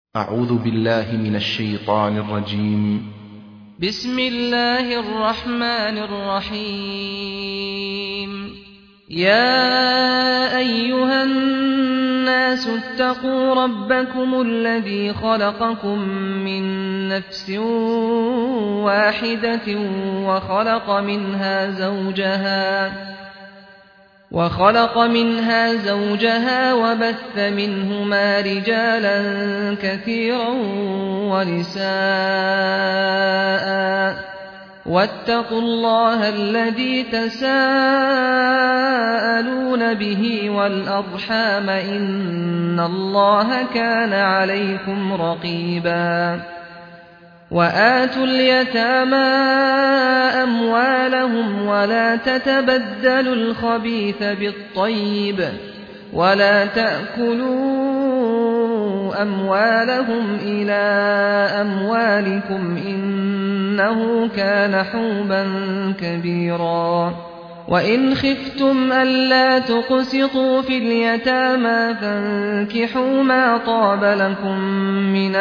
أعوذ بالله من الشيطان الرجيم. بسم الله الرحمن الرحيم. يا أيها الناس اتقوا ربكم الذي خلقكم من نفس واحدة وخلق منها زوجها وبث منهما رجالا كثيرا ونساء، واتقوا الله الذي تساءلون به والأرحام إن الله كان عليكم رقيبا. وآتوا اليتامى أموالهم ولا تتبدلوا الخبيث بالطيب ولا تأكلوا أموالهم إلى أموالكم إنه كان حوبا كبيرا. وإن خفتم ألا تقسطوا في اليتامى فانكحوا ما طاب لكم من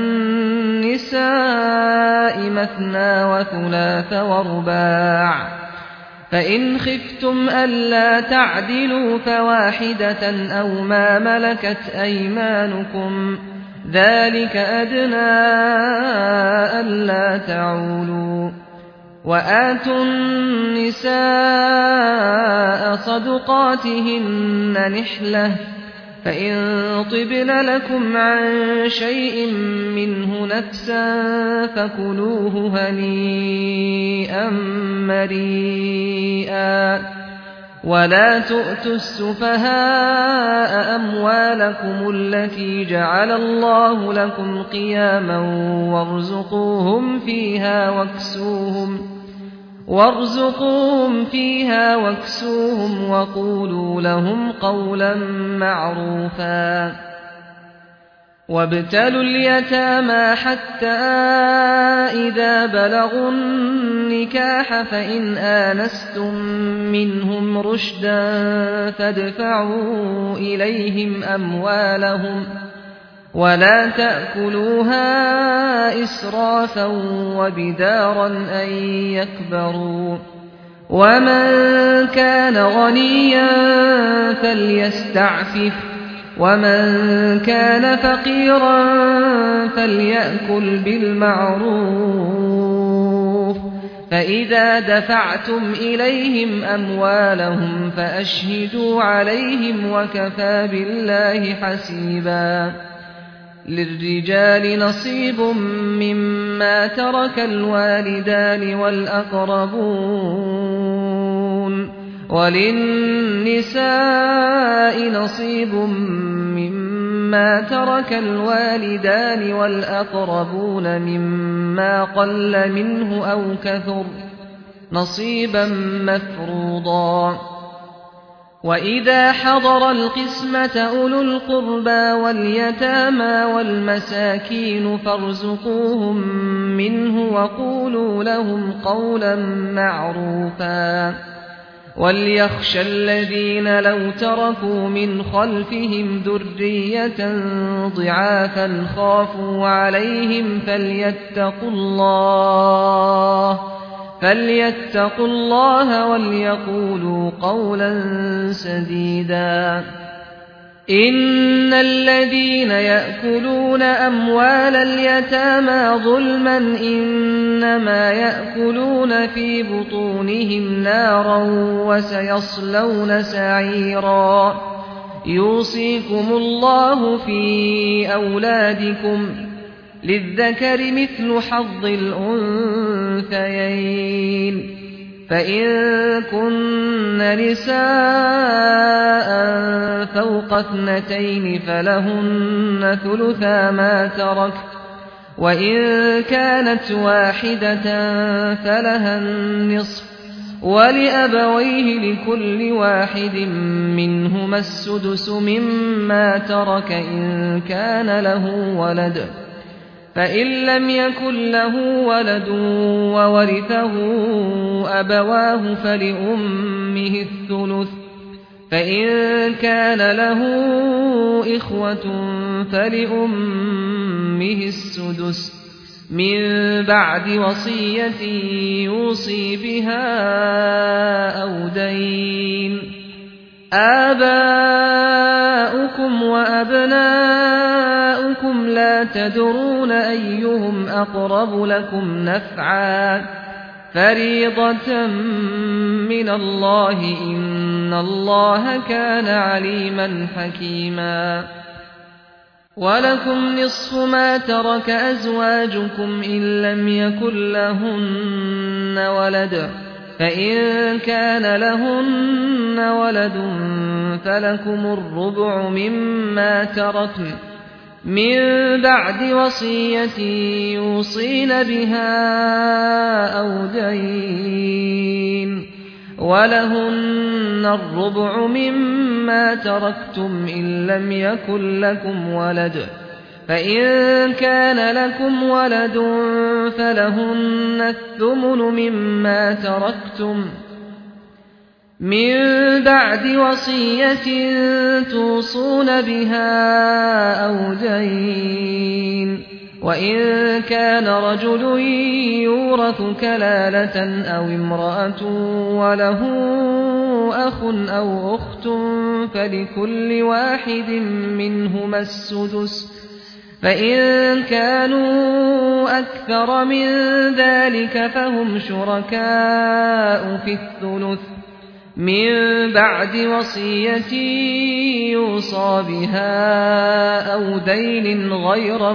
النساء مثنى وثلاث ورباع، فإن خفتم ألا تعدلوا فواحدة أو ما ملكت أيمانكم ذلك أدنى ألا تعولوا. وآتوا النساء صدقاتهن نحلة، فإن طبن لكم عن شيء منه نفسا فكلوه هنيئا مريئا. ولا تؤتوا السفهاء أموالكم التي جعل الله لكم قياما وارزقوهم فيها واكسوهم وقولوا لهم قولا معروفا. وابتلوا اليتامى حتى إذا بلغوا النكاح فإن آنستم منهم رشدا فادفعوا إليهم أموالهم ولا تأكلوها إسرافا وبدارا أن يكبروا. ومن كان غنيا فليستعفف ومن كان فقيرا فليأكل بالمعروف. فإذا دفعتم إليهم أموالهم فأشهدوا عليهم وكفى بالله حسيبا. للرجال نصيب مما ترك الوالدان والأقربون، وللنساء نصيب مما ترك الوالدان والأقربون مما قل منه أو كثر نصيبا مفروضا. وإذا حضر القسمة أولو القربى واليتامى والمساكين فارزقوهم منه وقولوا لهم قولا معروفا. وليخشى الذين لو تركوا من خلفهم ذرية ضعافا خافوا عليهم فليتقوا الله وليقولوا قولا سديدا. إن الذين يأكلون أموال اليتامى ظلما إنما يأكلون في بطونهم نارا وسيصلون سعيرا. يوصيكم الله في أولادكم للذكر مثل حظ الأنثيين، فإن كن نساء فوق 2 فلهن ثلثا ما ترك، وإن كانت واحدة فلها النصف، ولأبويه لكل واحد منهما السدس مما ترك إن كان له ولد، فإن لم يكن له ولد وورثه أبواه فلأمه الثلث، فإن كان له إخوة فلأمه أمه السدس من بعد وصية يوصي بها أو دين. آباؤكم وأبناؤكم لا تدرون أيهم أقرب لكم نفعا فريضة من الله إن الله كان عليما حكيما. ولكم نصف ما ترك أزواجكم إن لم يكن لهن ولد فإن كان لهن ولد فلكم الربع مما تركن من بعد وصية يوصين بها أو دين ولهن الربع مما تركتم إن لم يكن لكم ولد فإن كان لكم ولد فلهن الثمن مما تركتم من بعد وصية توصون بها أو دين. وإن كان رجل يورث كلالة أو امرأة وله أخ أو أخت فلكل واحد منهما السدس فإن كانوا أكثر من ذلك فهم شركاء في الثلث من بعد وصية يوصى بها أو دين غير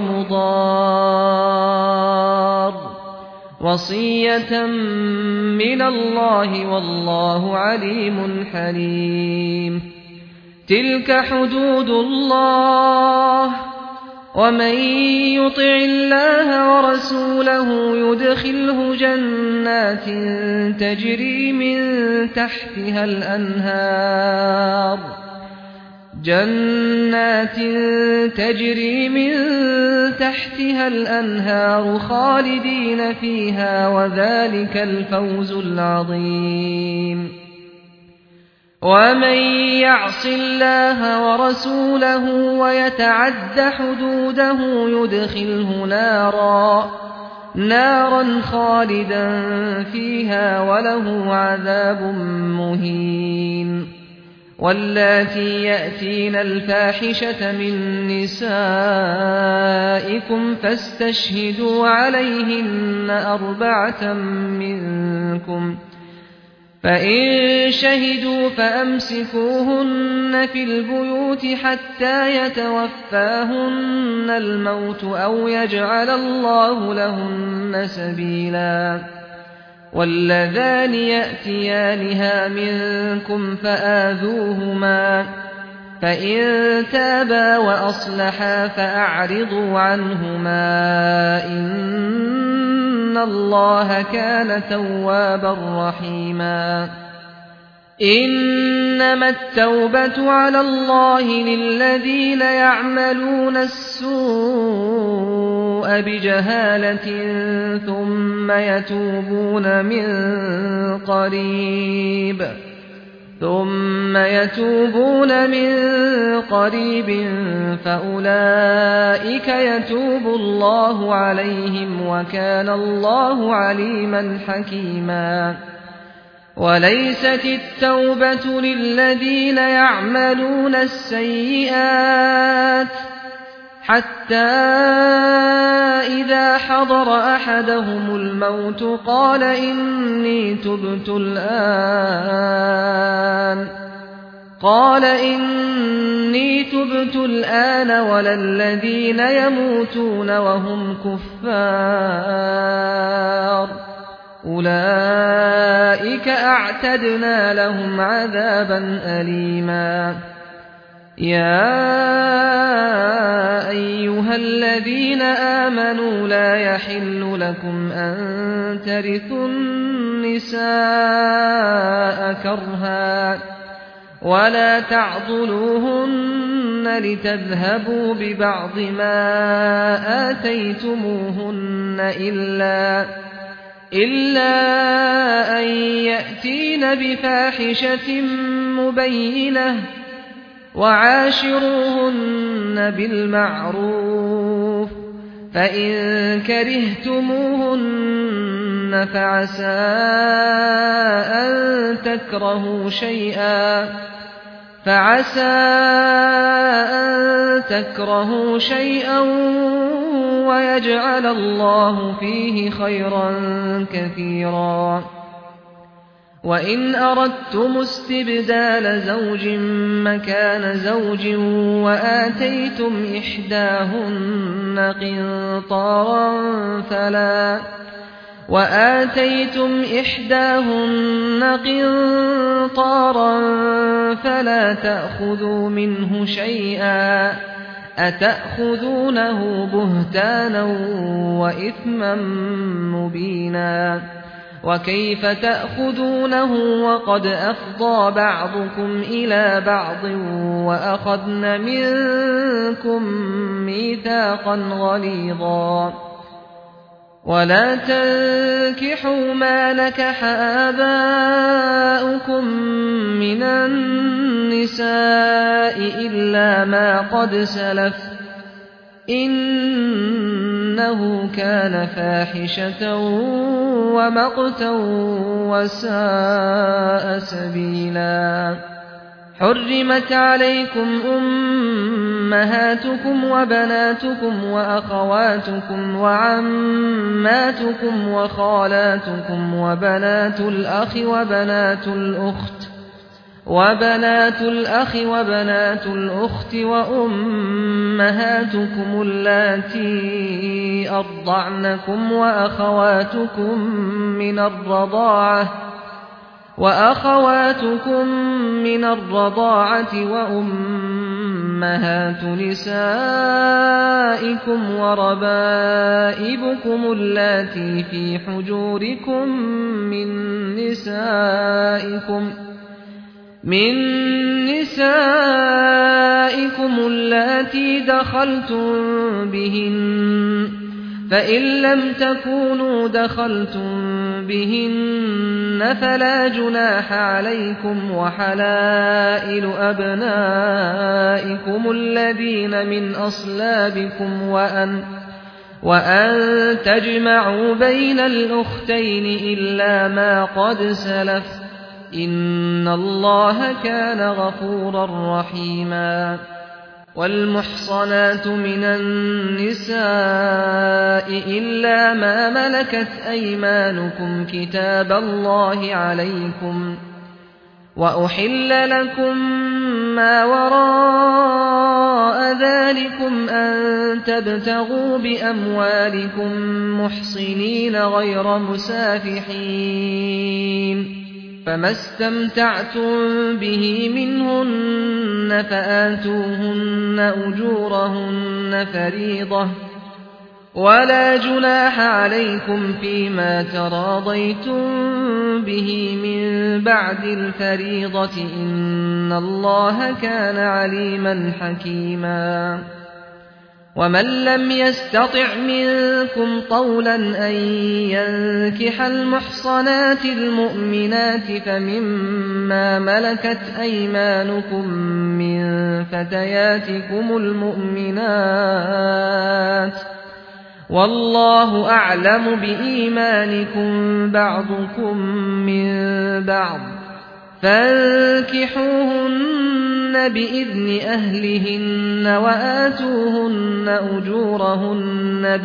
مضار وصية من الله والله عليم حليم. تلك حدود الله ومن يطع الله ورسوله يدخله جنات تجري من تحتها الأنهار خالدين فيها وذلك الفوز العظيم. ومن يعص الله ورسوله ويتعد حدوده يدخله نارا خالدا فيها وله عذاب مهين. واللاتي يأتين الفاحشة من نسائكم فاستشهدوا عليهن 4 منكم فإن شهدوا فأمسكوهن في البيوت حتى يتوفاهن الموت أو يجعل الله لهن سبيلا. واللذان يأتيانها منكم فآذوهما فإن تابا وأصلحا فأعرضوا عنهما إن الله كان توابا رحيما. إنما التوبة على الله للذين يعملون السوء بجهالة ثم يتوبون من قريب فأولئك يتوب الله عليهم وكان الله عليما حكيما. وليست التوبة للذين يعملون السيئات حتى إذا حضر أحدهم الموت قال إني تبت الآن ولا الذين يموتون وهم كفار أولئك أعتدنا لهم عذابا أليما. يا أيها الذين آمنوا لا يحل لكم أن ترثوا النساء كرها ولا تعضلوهن لتذهبوا ببعض ما آتيتموهن إلا أن يأتين بفاحشة مبينة وعاشروهن بالمعروف فإن كرهتموهن فعسى أن تكرهوا شيئا ويجعل الله فيه خيرا كثيرا. وإن أردتم استبدال زوج مكان زوج وآتيتم إحداهن قنطارا فلا تأخذوا منه شيئا أتأخذونه بهتانا وإثما مبينا. وكيف تأخذونه وقد أفضى بعضكم إلى بعض وأخذن منكم ميثاقا غليظا. ولا تنكحوا ما نكح آباؤكم من النساء إلا ما قد سلف إنه كان فاحشة ومقتا وساء سبيلا. حرمت عليكم أمهاتكم وبناتكم وأخواتكم وعماتكم وخالاتكم وبنات الأخ وبنات الأخت وأمهاتكم اللاتي أرضعنكم وأخواتكم من الرضاعة وأمهات نسائكم وربائبكم اللاتي في حجوركم من نسائكم اللاتي دخلتم بهن، فإن لم تكونوا دخلتم بهن فلا جناح عليكم. وحلائل أبنائكم الذين من أصلابكم وأن تجمعوا بين الأختين إلا ما قد سلف إن الله كان غفورا رحيما. والمحصنات من النساء إلا ما ملكت أيمانكم كتاب الله عليكم. وأحل لكم ما وراء ذلكم أن تبتغوا بأموالكم محصنين غير مسافحين، فما استمتعتم به منهن فآتوهن أجورهن فريضة، ولا جناح عليكم فيما تراضيتم به من بعد الفريضة إن الله كان عليما حكيما. ومن لم يستطع منكم طولا أن ينكح المحصنات المؤمنات فمما ملكت أيمانكم من فتياتكم المؤمنات، والله أعلم بإيمانكم بعضكم من بعض، فانكحوهن بإذن أهلهن وآتوهن أجورهن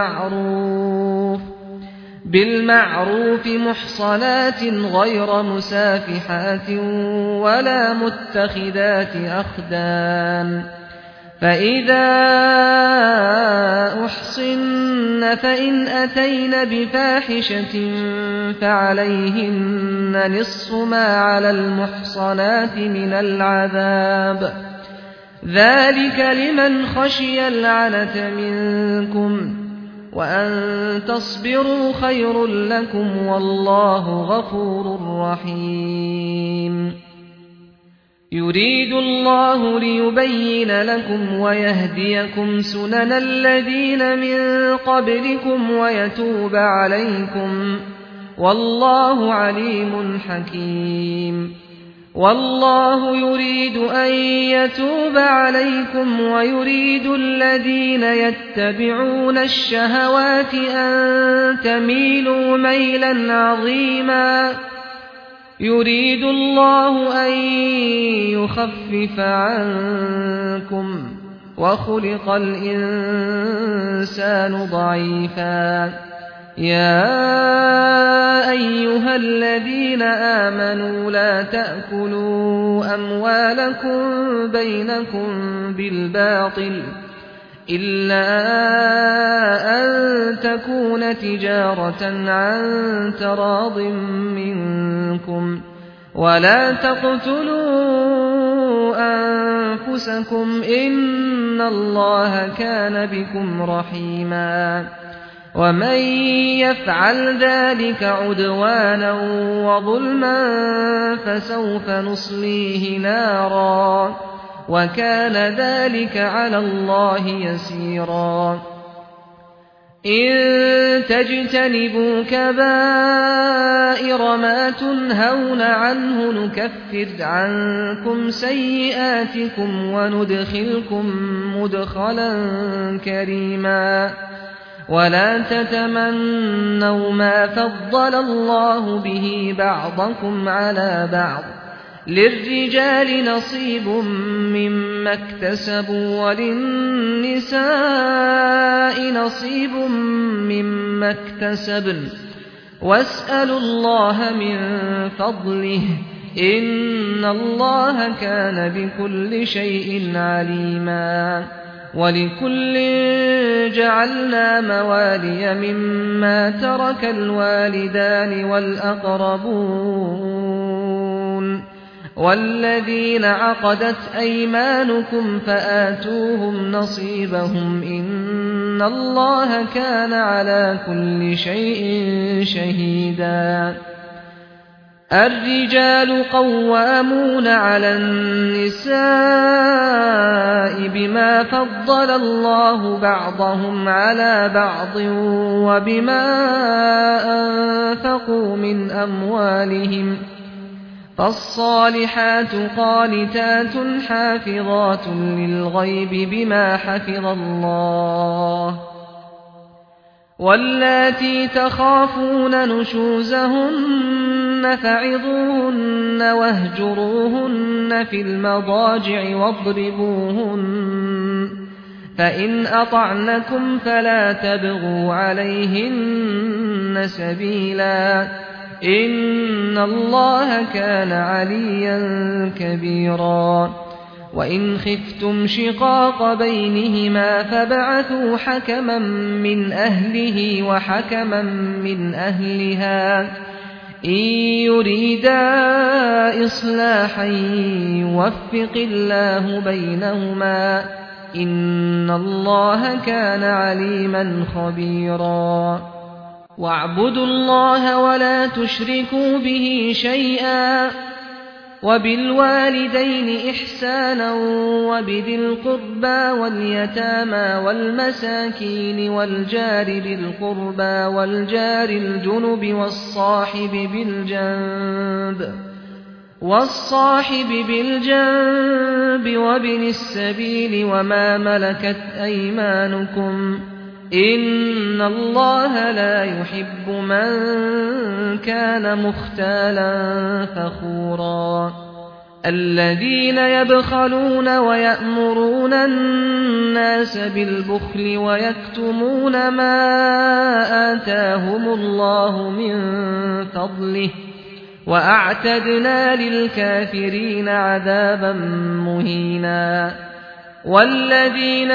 بالمعروف محصنات غير مسافحات ولا متخذات أخدان. فإذا أحصن فإن أتين بفاحشة فعليهن نصف ما على المحصنات من العذاب، ذلك لمن خشي العنة منكم، وأن تصبروا خير لكم والله غفور رحيم. يريد الله ليبين لكم ويهديكم سنن الذين من قبلكم ويتوب عليكم، والله عليم حكيم. والله يريد أن يتوب عليكم ويريد الذين يتبعون الشهوات أن تميلوا ميلا عظيما يريد الله أن يخفف عنكم وخلق الإنسان ضعيفا يا أيها الذين آمنوا لا تأكلوا أموالكم بينكم بالباطل إلا أن تكون تجارة عن تراض منكم ولا تقتلوا أنفسكم إن الله كان بكم رحيما ومن يفعل ذلك عدوانا وظلما فسوف نصليه نارا وكان ذلك على الله يسيرا إن تجتنبوا كبائر ما تنهون عنه نكفر عنكم سيئاتكم وندخلكم مدخلا كريما ولا تتمنوا ما فضل الله به بعضكم على بعض للرجال نصيب مما اكتسبوا وللنساء نصيب مما اكتسبن واسألوا الله من فضله إن الله كان بكل شيء عليما ولكل جعلنا موالي مما ترك الوالدان والأقربون والذين عقدت أيمانكم فآتوهم نصيبهم إن الله كان على كل شيء شهيدا الرجال قوامون على النساء بما فضل الله بعضهم على بعض وبما أنفقوا من أموالهم فالصالحات قانتات حافظات للغيب بما حفظ الله واللاتي تخافون نشوزهن فعظوهن واهجروهن في المضاجع واضربوهن فإن أطعنكم فلا تبغوا عليهن سبيلا إن الله كان عليا كبيرا وإن خفتم شقاق بينهما فابعثوا حكما من أهله وحكما من أهلها إن يريدا إصلاحا يوفق الله بينهما إن الله كان عليما خبيرا واعبدوا الله ولا تشركوا به شيئا وبالوالدين إحسانا وبذي القربى واليتامى والمساكين والجار ذي القربى والجار الجنب والصاحب بالجنب وابن السبيل وما ملكت أيمانكم إن الله لا يحب من كان مختالا فخورا الذين يبخلون ويأمرون الناس بالبخل ويكتمون ما آتاهم الله من فضله وأعتدنا للكافرين عذابا مهينا والذين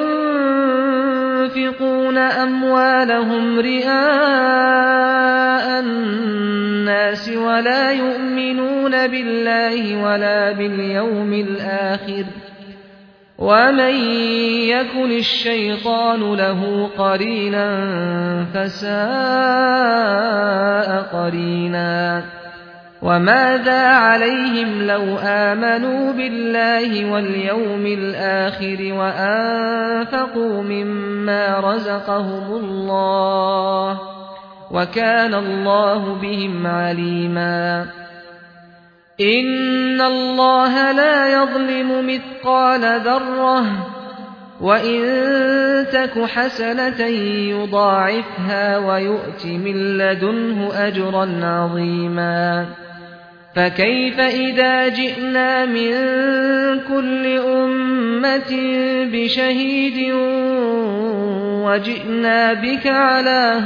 ينفقون أموالهم رئاء الناس ولا يؤمنون بالله ولا باليوم الآخر ومن يكن الشيطان له قرينا فساء قرينا وماذا عليهم لو آمنوا بالله واليوم الآخر وأنفقوا مما رزقهم الله وكان الله بهم عليما إن الله لا يظلم مثقال ذرة وإن تك حسنة يضاعفها ويؤت من لدنه أجرا عظيما فكيف إذا جئنا من كل أمة بشهيد وجئنا بك على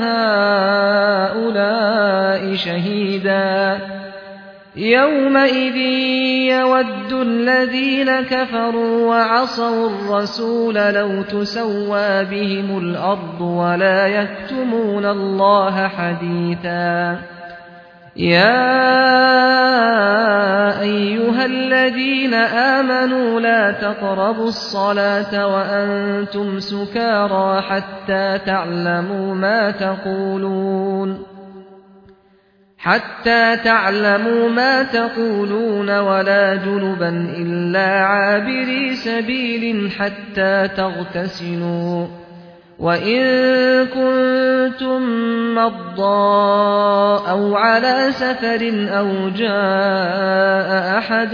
هؤلاء شهيدا يومئذ يود الذين كفروا وعصوا الرسول لو تسوى بهم الأرض ولا يكتمون الله حديثا يا أيها الذين آمنوا لا تقربوا الصلاة وأنتم سكارى حتى تعلموا ما تقولون ولا جنبا إلا عابري سبيل حتى تغتسلوا وإن كنتم مرضى أو على سفر أو جاء أحد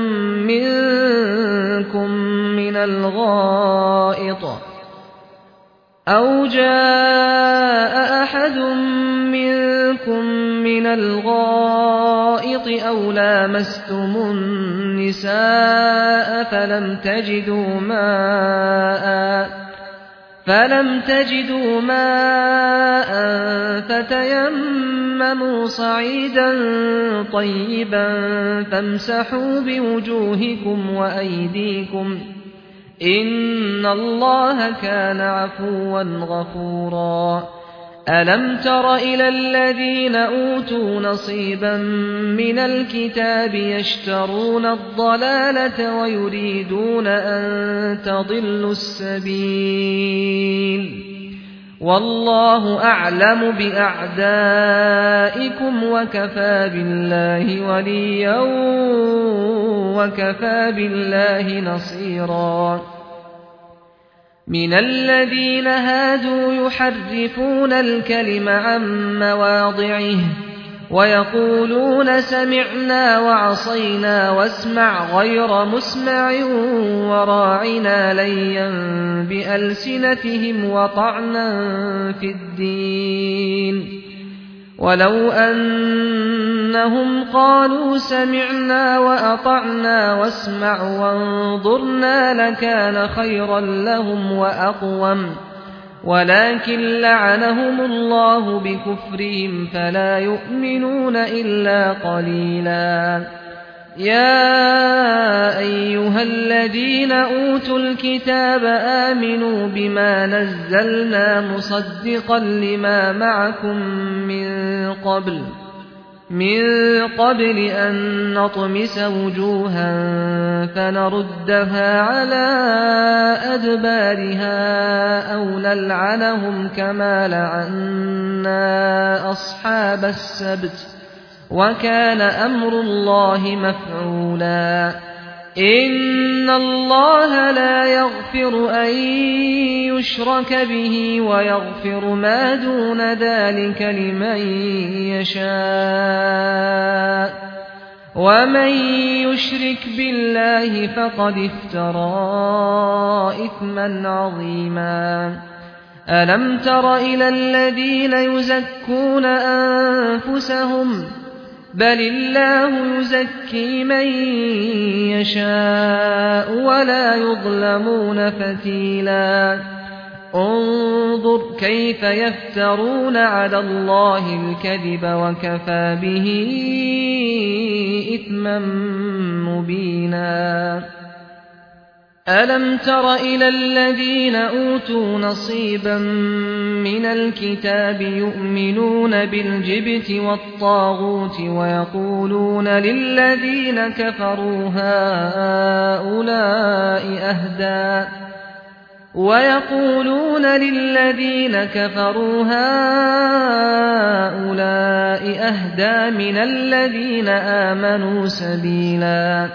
منكم من الغائط أو لامستم النساء فلم تجدوا ماء فتيمموا صعيدا طيبا فامسحوا بوجوهكم وأيديكم إن الله كان عفوا غفورا ألم تر إلى الذين أوتوا نصيبا من الكتاب يشترون الضلالة ويريدون أن تضلوا السبيل والله أعلم بأعدائكم وكفى بالله وليا وكفى بالله نصيرا من الذين هادوا يحرفون الكلم عن مواضعه ويقولون سمعنا وعصينا واسمع غير مسمع وراعنا ليا بألسنتهم وطعنا في الدين ولو أنهم قالوا سمعنا وأطعنا واسمع وانظرنا لكان خيرا لهم وأقوم ولكن لعنهم الله بكفرهم فلا يؤمنون إلا قليلا يا أيها الذين أوتوا الكتاب آمنوا بما نزلنا مصدقا لما معكم من قبل أن نطمس وجوها فنردها على أدبارها أو نلعنهم كما لعنا أصحاب السبت وكان أمر الله مفعولا إن الله لا يغفر أن يشرك به ويغفر ما دون ذلك لمن يشاء ومن يشرك بالله فقد افترى إثما عظيما ألم تر إلى الذين يزكون أنفسهم بل الله يزكي من يشاء ولا يظلمون فتيلا انظر كيف يفترون على الله الكذب وكفى به إثما مبينا ألم تر إلى الذين أوتوا نصيبا من الكتاب يؤمنون بالجبت والطاغوت ويقولون للذين كفروا هؤلاء أهدى من الذين آمنوا سبيلا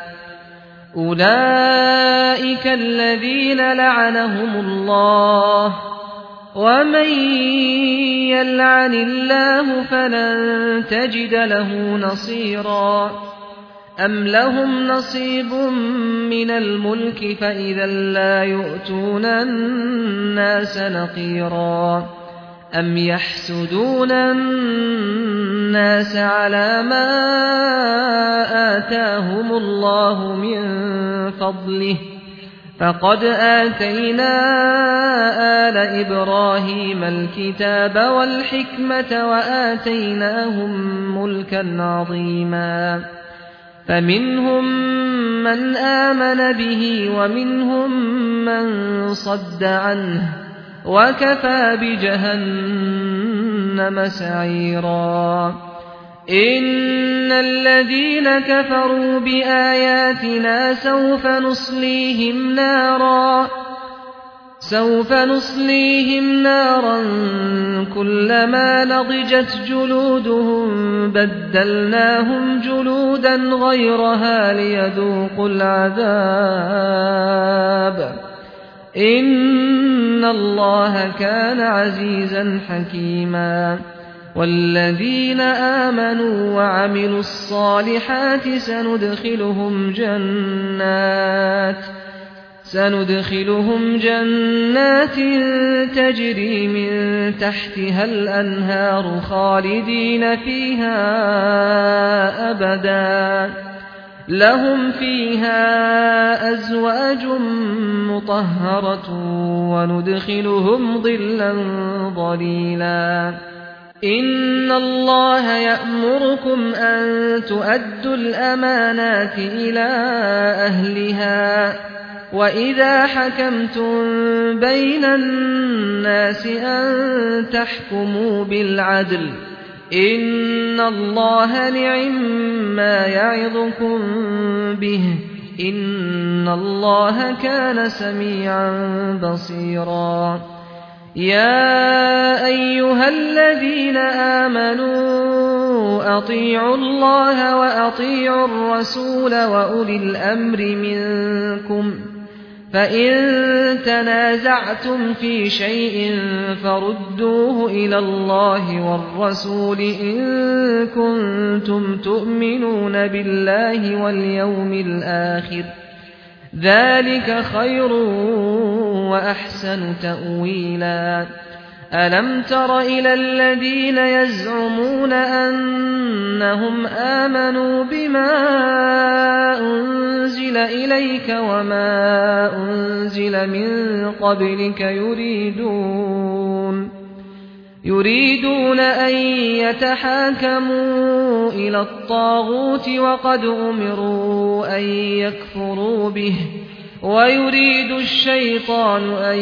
أولئك الذين لعنهم الله ومن يلعن الله فلن تجد له نصيرا أم لهم نصيب من الملك فإذا لا يؤتون الناس نقيرا أم يحسدون الناس على ما آتاهم الله من فضله فقد آتينا آل إبراهيم الكتاب والحكمة وآتيناهم ملكا عظيما فمنهم من آمن به ومنهم من صد عنه وكفى بجهنم سعيرا إن الذين كفروا بآياتنا سوف نصليهم نارا كلما نضجت جلودهم بدلناهم جلودا غيرها ليذوقوا العذاب إن الله كان عزيزا حكيما والذين آمنوا وعملوا الصالحات سندخلهم جنات تجري من تحتها الأنهار خالدين فيها أبدا لهم فيها أزواج مطهرة وندخلهم ظلا ظليلا إن الله يأمركم أن تؤدوا الأمانات إلى أهلها وإذا حكمتم بين الناس أن تحكموا بالعدل إن الله نعما يعظكم به إن الله كان سميعا بصيرا يا أيها الذين آمنوا أطيعوا الله وأطيعوا الرسول وأولي الأمر منكم فإن تنازعتم في شيء فردوه إلى الله والرسول إن كنتم تؤمنون بالله واليوم الآخر ذلك خير وأحسن تأويلا ألم تر إلى الذين يزعمون أنهم آمنوا بما أنزل إليك وما أنزل من قبلك يريدون أن يتحاكموا إلى الطاغوت وقد أمروا أن يكفروا به ويريد الشيطان أن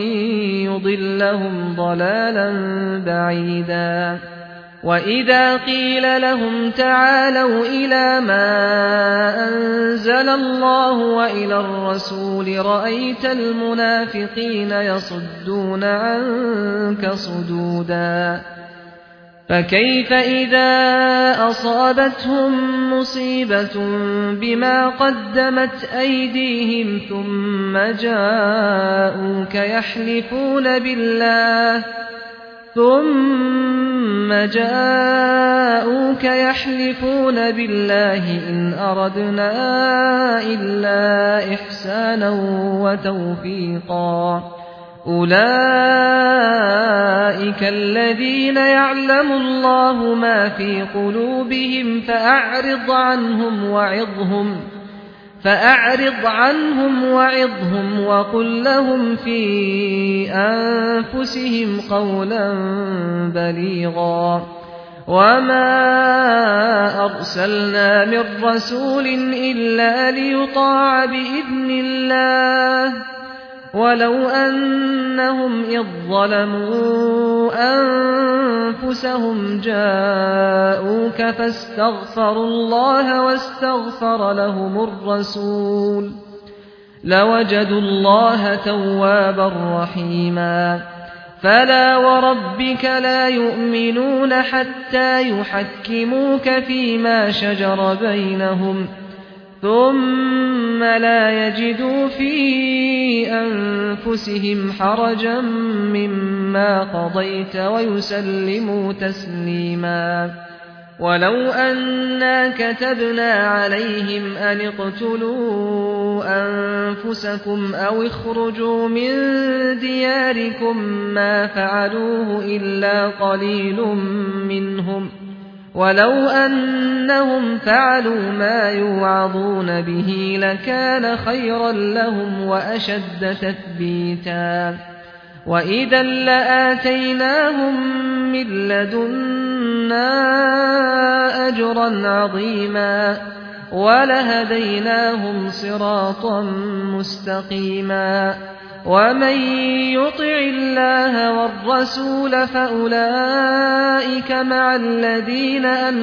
يضلهم ضلالا بعيدا وإذا قيل لهم تعالوا إلى ما أنزل الله وإلى الرسول رأيت المنافقين يصدون عنك صدودا فكيف إذا أصابتهم مصيبة بما قدمت أيديهم ثم جاءوك يحلفون بالله إن أردنا إلا إحسانا وتوفيقا أولئك الذين يعلم الله ما في قلوبهم فأعرض عنهم وعظهم وقل لهم في أنفسهم قولا بليغا وما أرسلنا من رسول إلا ليطاع بإذن الله ولو أنهم إذ ظلموا أنفسهم جاءوك فاستغفروا الله واستغفر لهم الرسول لوجدوا الله توابا رحيما فلا وربك لا يؤمنون حتى يحكموك فيما شجر بينهم ثم لا يجدوا في أنفسهم حرجا مما قضيت ويسلموا تسليما ولو أنا كتبنا عليهم أن اقتلوا أنفسكم أو اخرجوا من دياركم ما فعلوه إلا قليل منهم ولو أنهم فعلوا ما يوعظون به لكان خيرا لهم وأشد تثبيتا وإذا لآتيناهم من لدنا أجرا عظيما ولهديناهم صراطا مستقيما ومن يطع الله والرسول فأولئك مع الذين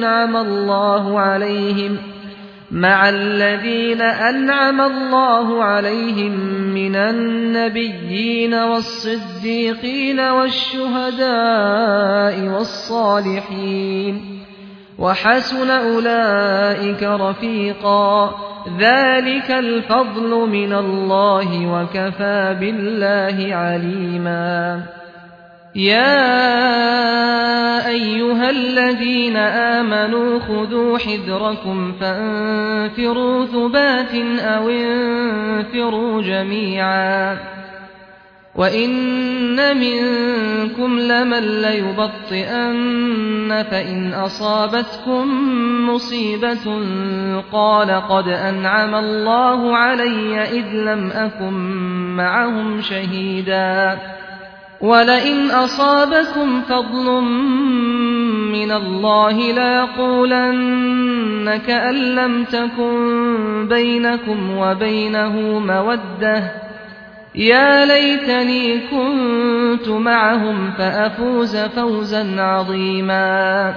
أنعم الله عليهم من النبيين والصديقين والشهداء والصالحين وحسن أولئك رفيقا ذلك الفضل من الله وكفى بالله عليما يا أيها الذين آمنوا خذوا حذركم فانفروا ثبات أو انفروا جميعا وإن منكم لمن ليبطئن فإن أصابتكم مصيبة قال قد أنعم الله علي إذ لم أكن معهم شهيدا ولئن أصابكم فضل من الله ليقولن كأن لم تكن بينكم وبينه مودة يا ليتني كنت معهم فأفوز فوزا عظيما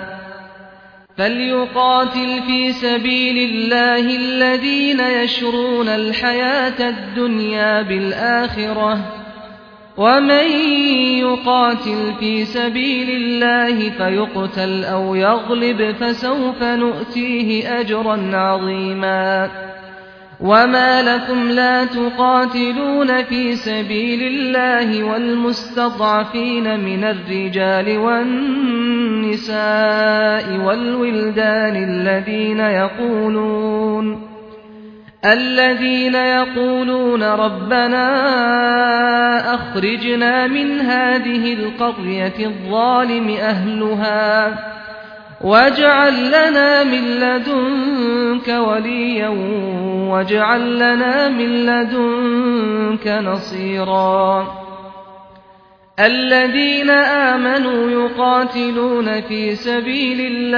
فليقاتل في سبيل الله الذين يشرون الحياة الدنيا بالآخرة ومن يقاتل في سبيل الله فيقتل أو يغلب فسوف نؤتيه أجرا عظيما وما لكم لا تقاتلون في سبيل الله والمستضعفين من الرجال والنساء والولدان الذين يقولون ربنا أخرجنا من هذه القرية الظالم أهلها واجعل لنا من لدنك وليا واجعل لنا من لدنك نصيرا الذين آمنوا يقاتلون في سبيل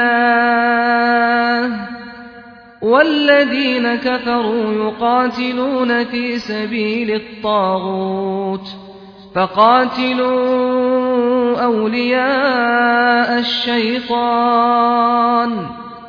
الله والذين كفروا يقاتلون في سبيل الطاغوت فقاتلوا أولياء الشيطان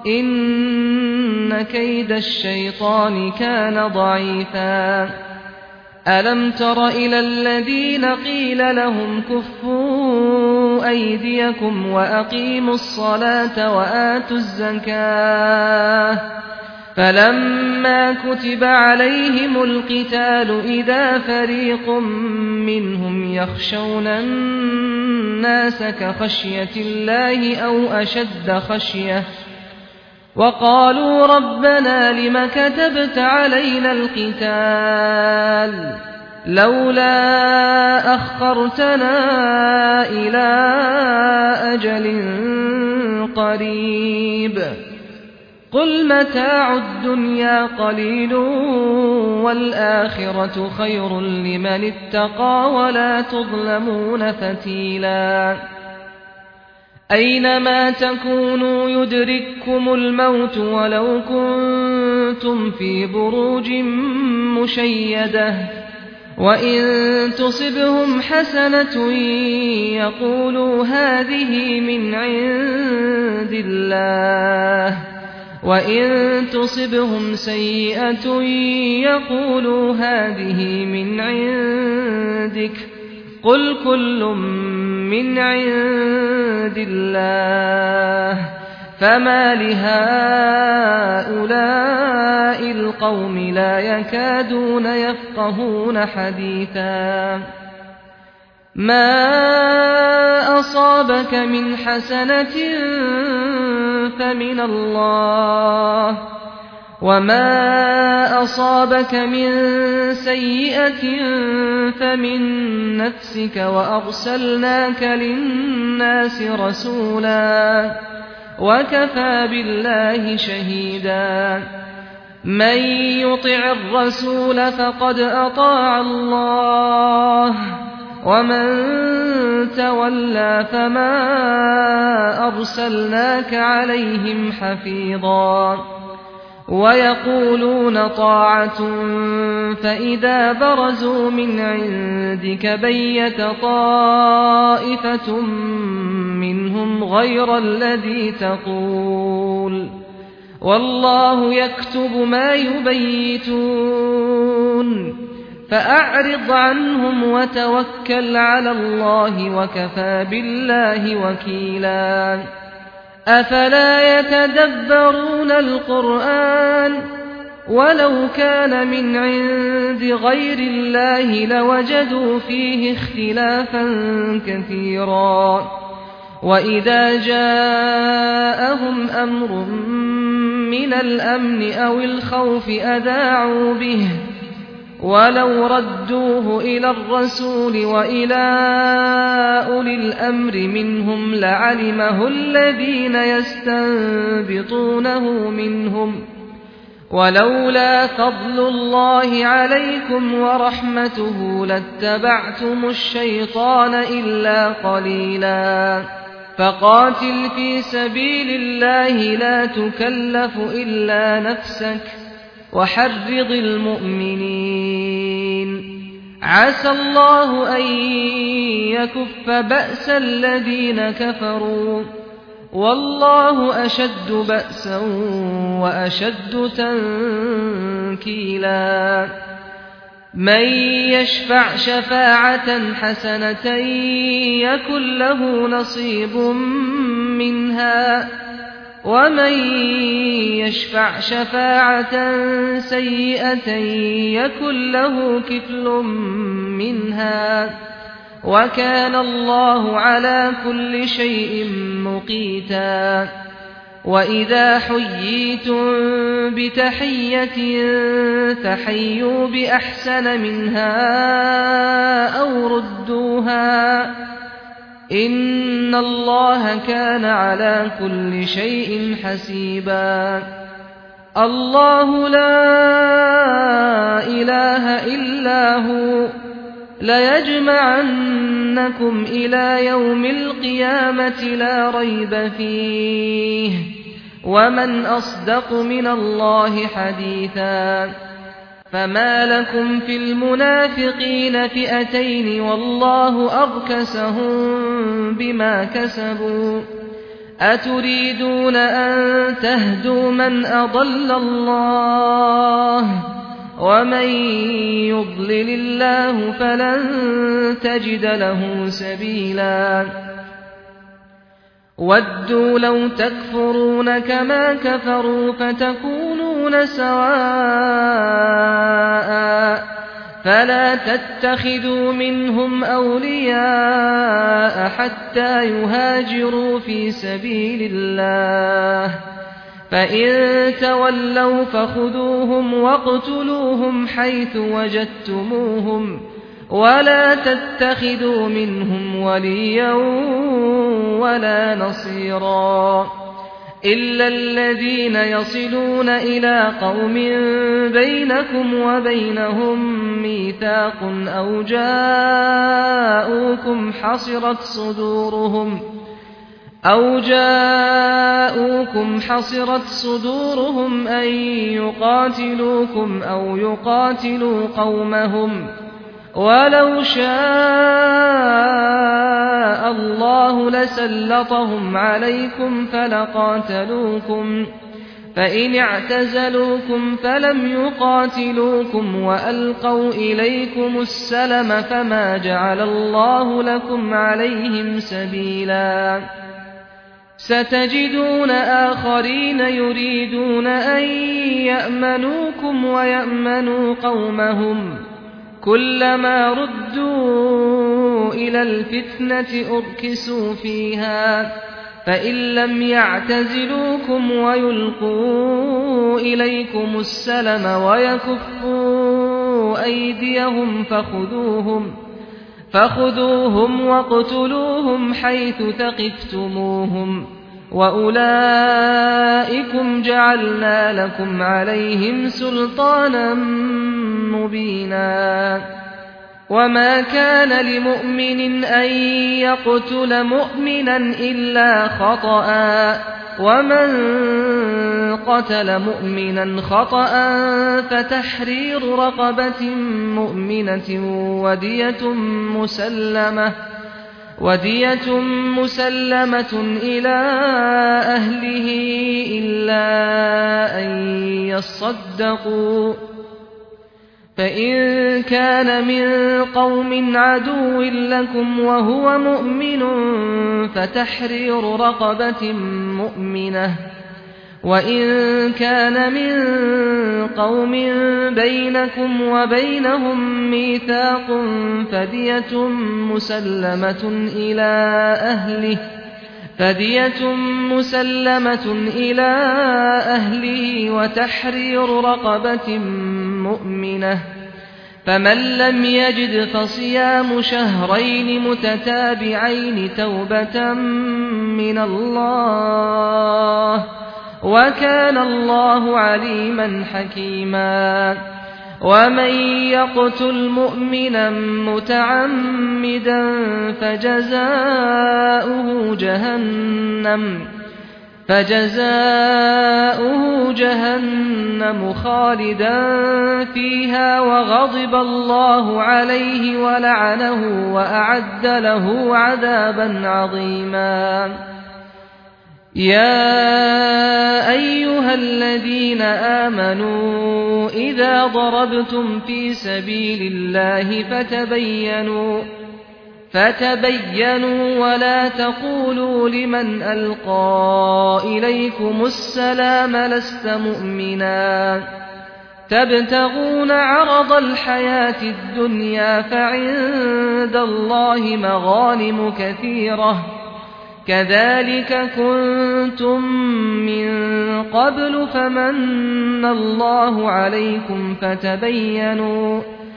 إن كيد الشيطان كان ضعيفا ألم تر إلى الذين قيل لهم كفوا أيديكم وأقيموا الصلاة وآتوا الزكاة فلما كتب عليهم القتال إذا فريق منهم يخشون الناس كخشية الله أو أشد خشية وقالوا ربنا لم كتبت علينا القتال لولا أخرتنا إلى أجل قريب قل متاع الدنيا قليل والآخرة خير لمن اتقى ولا تظلمون فتيلا أينما تكونوا يدرككم الموت ولو كنتم في بروج مشيدة وإن تصبهم حسنة يقولوا هذه من عند الله وإن تصبهم سيئة يقولوا هذه من عندك قل كل من عند الله فما لهؤلاء القوم لا يكادون يفقهون حديثا ما أصابك من حسنة فمن الله، وما أصابك من سيئة فمن نفسك، وأرسلناك للناس رسولا وكفى بالله شهيدا. من يطع الرسول فقد أطاع الله، ومن تولى فما أرسلناك عليهم حفيظا. ويقولون طاعة فإذا برزوا من عندك بيت طائفة منهم غير الذي تقول، والله يكتب ما يبيتون. فأعرض عنهم وتوكل على الله، وكفى بالله وكيلا. أفلا يتدبرون القرآن؟ ولو كان من عند غير الله لوجدوا فيه اختلافا كثيرا. وإذا جاءهم أمر من الأمن أو الخوف أذاعوا به، ولو ردوه إلى الرسول وإلى أولي الأمر منهم لعلمه الذين يستنبطونه منهم، ولولا فضل الله عليكم ورحمته لاتبعتم الشيطان إلا قليلا. فقاتل في سبيل الله لا تكلف إلا نفسك، وحرض المؤمنين. عسى الله أن يكف بأس الذين كفروا، والله أشد بأسا وأشد تنكيلا. من يشفع شفاعة حسنة يكن له نصيب منها، ومن يشفع شفاعة سيئة يكن له كفل منها، وكان الله على كل شيء مقيتا. وإذا حييتم بتحية فحيوا بأحسن منها أو ردوها، إن الله كان على كل شيء حسيبا. الله لا إله إلا هو، ليجمعنكم إلى يوم القيامة لا ريب فيه، ومن أصدق من الله حديثا. فما لكم في المنافقين فئتين والله أركسهم بما كسبوا، أتريدون أن تهدوا من أضل الله، ومن يضلل الله فلن تجد له سبيلا. ودوا لو تكفرون كما كفروا فتكونون سواء، فلا تتخذوا منهم أولياء حتى يهاجروا في سبيل الله، فإن تولوا فخذوهم واقتلوهم حيث وجدتموهم، ولا تتخذوا منهم وليا ولا نصيرا، إلا الذين يصلون إلى قوم بينكم وبينهم ميثاق أو جاءوكم حصرت صدورهم أن يقاتلوكم أو يقاتلوا قومهم، ولو شاء الله لسلطهم عليكم فلقاتلوكم، فإن اعتزلوكم فلم يقاتلوكم وألقوا إليكم السلم فما جعل الله لكم عليهم سبيلا. ستجدون آخرين يريدون أن يأمنوكم ويأمنوا قومهم، كلما ردوا إلى الفتنة أركسوا فيها فإن لم يعتزلوكم ويلقوا إليكم السلم ويكفوا أيديهم فخذوهم واقتلوهم حيث ثقفتموهم وأولئكم جعلنا لكم عليهم سلطانا مبينا وما كان لمؤمن أن يقتل مؤمنا إلا خطأ ومن قتل مؤمنا خطأ فتحرير رقبة مؤمنة ودية مسلمة إلى أهله إلا أن يصدقوا فإن كان من قوم عدو لكم وهو مؤمن فتحرير رقبة مؤمنة وإن كان من قوم بينكم وبينهم ميثاق فدية مسلمة إلى أهله وتحرير رقبة مؤمنة فمن لم يجد فصيام شهرين متتابعين توبة من الله وكان الله عليما حكيما ومن يقتل مؤمنا متعمدا فجزاؤه جهنم خالدا فيها وغضب الله عليه ولعنه وأعد له عذابا عظيما يا أيها الذين آمنوا إذا ضربتم في سبيل الله فتبينوا ولا تقولوا لمن ألقى إليكم السلام لست مؤمنا تبتغون عرض الحياة الدنيا فعند الله مغانم كثيرة كذلك كنتم من قبل فمن الله عليكم فتبينوا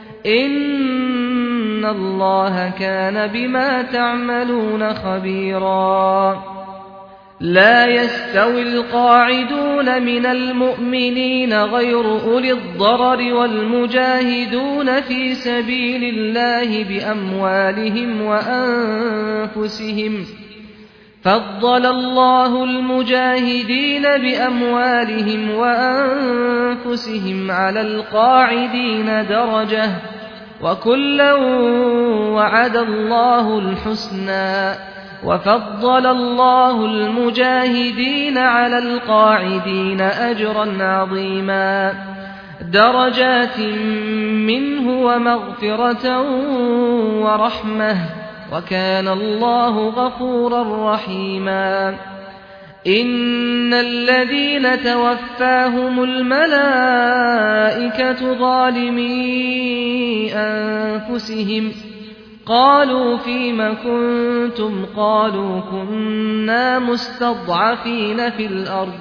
إن الله كان بما تعملون خبيرا لا يستوي القاعدون من المؤمنين غير أولي الضرر والمجاهدون في سبيل الله بأموالهم وأنفسهم فضل الله المجاهدين بأموالهم وأنفسهم على القاعدين درجة وكلا وعد الله الحسنى وفضل الله المجاهدين على القاعدين أجرا عظيما درجات منه ومغفرة ورحمة وكان الله غفورا رحيما إن الذين توفاهم الملائكة ظالمي أنفسهم قالوا فيم كنتم قالوا كنا مستضعفين في الأرض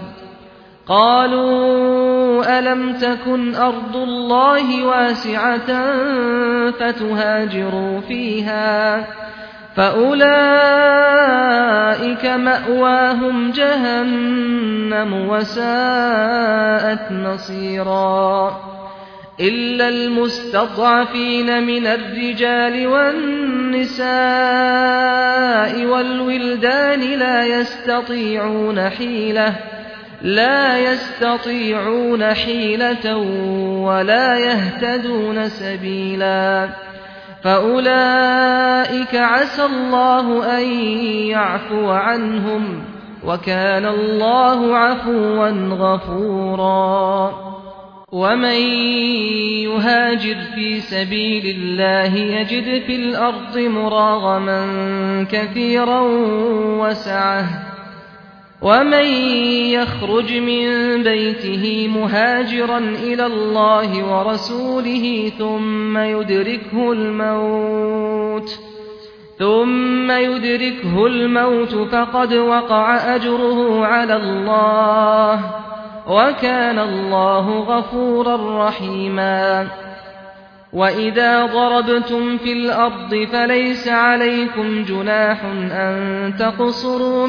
قالوا ألم تكن أرض الله واسعة فتهاجروا فيها فأولئك مأواهم جهنم وساءت مصيرا إلا المستضعفين من الرجال والنساء والولدان لا يستطيعون حيلة ولا يهتدون سبيلا فأولئك عسى الله أن يعفو عنهم وكان الله عفوا غفورا ومن يهاجر في سبيل الله يجد في الأرض مراغما كثيرا وسعة ومن يخرج من بيته مهاجرا إلى الله ورسوله ثم يدركه الموت ثم يدركه الموت فقد وقع أجره على الله وكان الله غفورا رحيما وإذا ضربتم في الأرض فليس عليكم جناح أن تقصروا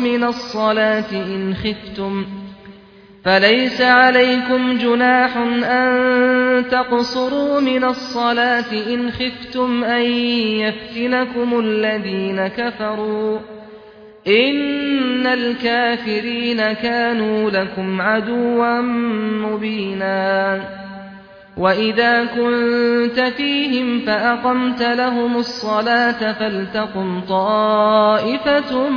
من الصلاة إن خفتم أن يفتنكم الذين كفروا إن الكافرين كانوا لكم عدوا مبينا وإذا كنت فيهم فأقمت لهم الصلاة فلتقم طائفة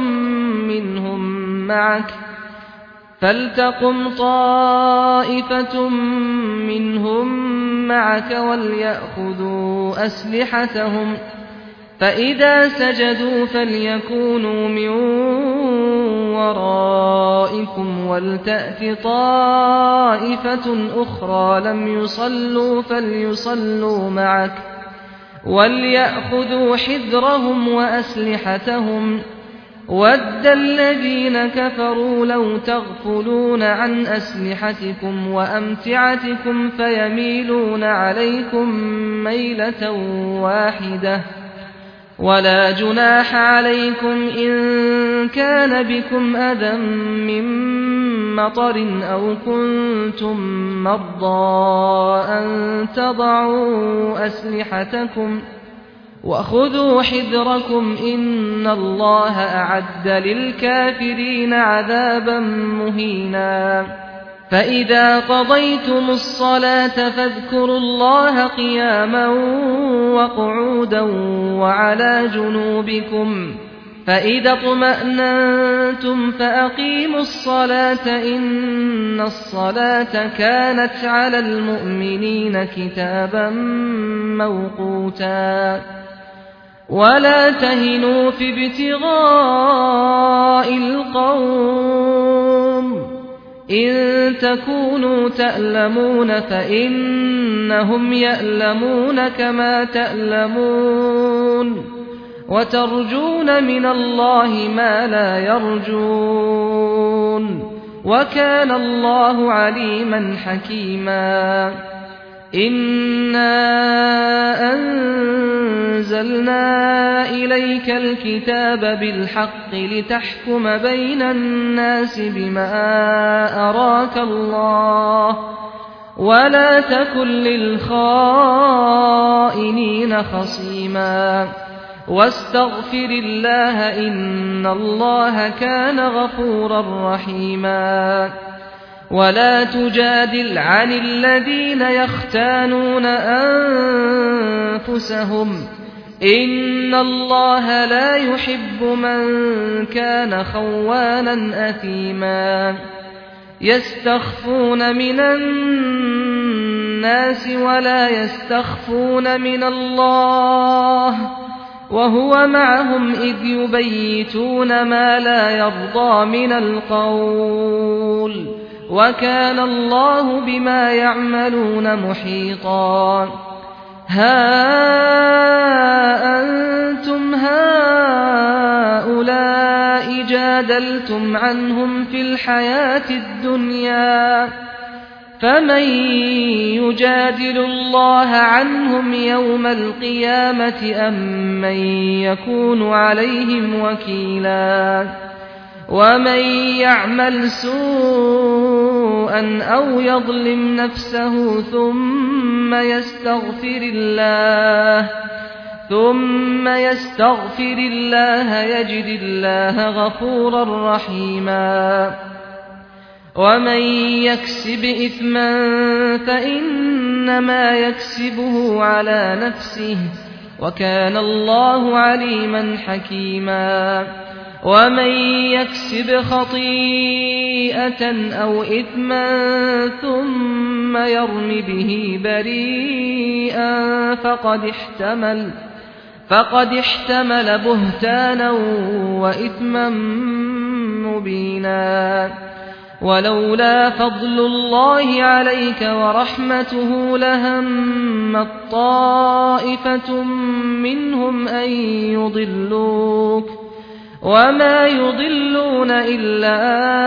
منهم معك وليأخذوا أسلحتهم فإذا سجدوا فليكونوا من ورائكم ولتأت طائفة أخرى لم يصلوا فليصلوا معك وليأخذوا حذرهم وأسلحتهم وَدَّ الَّذِينَ كَفَرُوا لَوْ تَغْفُلُونَ عَنْ أَسْلِحَتِكُمْ وَأَمْتِعَتِكُمْ فَيَمِيلُونَ عَلَيْكُمْ مَيْلَةً وَاحِدَةً وَلَا جُنَاحَ عَلَيْكُمْ إِن كَانَ بِكُمْ أَذًى مِّن مَّطَرٍ أَوْ كُنتُم مَّرْضَىٰ أَن تَضَعُوا أَسْلِحَتَكُمْ وَخُذُوا حِذْرَكُمْ إِنَّ اللَّهَ أَعَدَّ لِلْكَافِرِينَ عَذَابًا مُّهِينًا فَإِذَا قَضَيْتُمُ الصَّلَاةَ فاذكروا اللَّهَ قِيَامًا وَقُعُودًا وَعَلَىٰ جُنُوبِكُمْ فَإِذَا اطْمَأْنَنتُمْ فَأَقِيمُوا الصَّلَاةَ إِنَّ الصَّلَاةَ كَانَتْ عَلَى الْمُؤْمِنِينَ كِتَابًا مَّوْقُوتًا وَلَا تَهِنُوا فِي ابْتِغَاءِ الْقَوْمِ إِن تَكُونُوا تَأْلَمُونَ فَإِنَّهُمْ يَأْلَمُونَ كَمَا تَأْلَمُونَ وَتَرْجُونَ مِنَ اللَّهِ مَا لَا يَرْجُونَ وَكَانَ اللَّهُ عَلِيمًا حَكِيمًا إِنَّا أَنزَلْنَا إِلَيْكَ الْكِتَابَ بِالْحَقِّ لِتَحْكُمَ بَيْنَ النَّاسِ بِمَا أَرَاكَ اللَّهُ وَلَا تَكُن لِّلْخَائِنِينَ خَصِيمًا وَاسْتَغْفِرِ اللَّهَ إِنَّ اللَّهَ كَانَ غَفُورًا رَّحِيمًا وَلَا تُجَادِلْ عَنِ الَّذِينَ يَخْتَانُونَ أَنفُسَهُمْ إِنَّ اللَّهَ لَا يُحِبُّ مَن كَانَ خَوَّانًا أَثِيمًا يَسْتَخْفُونَ مِنَ النَّاسِ وَلَا يَسْتَخْفُونَ مِنَ اللَّهِ وَهُوَ مَعَهُمْ إِذْ يُبَيِّتُونَ ما لا يرضى من القول وكان الله بما يعملون محيطا ها أنتم هؤلاء جادلتم عنهم في الحياة الدنيا فمن يجادل الله عنهم يوم القيامة أم من يكون عليهم وكيلا ومن يعمل سوءا أو يظلم نفسه ثم يستغفر الله يجد الله غفورا رحيما ومن يكسب إثما فإنما يكسبه على نفسه وكان الله عليما حكيما ومن يكسب خطيئة أو إثما ثم يرم به بريئا فقد احتمل بهتانا وإثما مبينا ولولا فضل الله عليك ورحمته لهمت طائفة منهم أن يضلوك وما يضلون إلا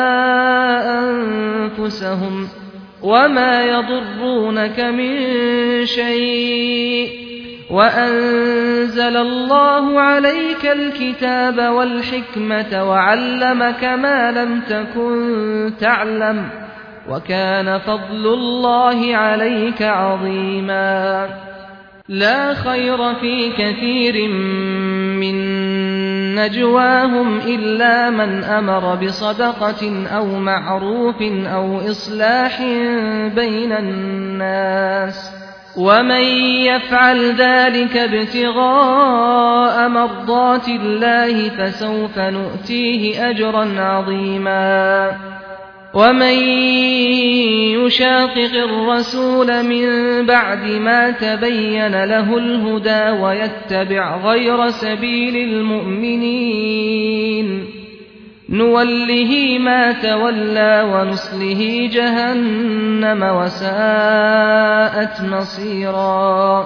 أنفسهم وما يضرونك من شيء وأنزل الله عليك الكتاب والحكمة وعلمك ما لم تكن تعلم وكان فضل الله عليك عظيما لا خير في كثير من نجواهم إلا من أمر بصدقة أو معروف أو إصلاح بين الناس ومن يفعل ذلك ابتغاء مرضات الله فسوف نؤتيه أجرا عظيما ومن يشاقق الرسول من بعد ما تبين له الهدى ويتبع غير سبيل المؤمنين نوله ما تولى ونصله جهنم وساءت مصيرا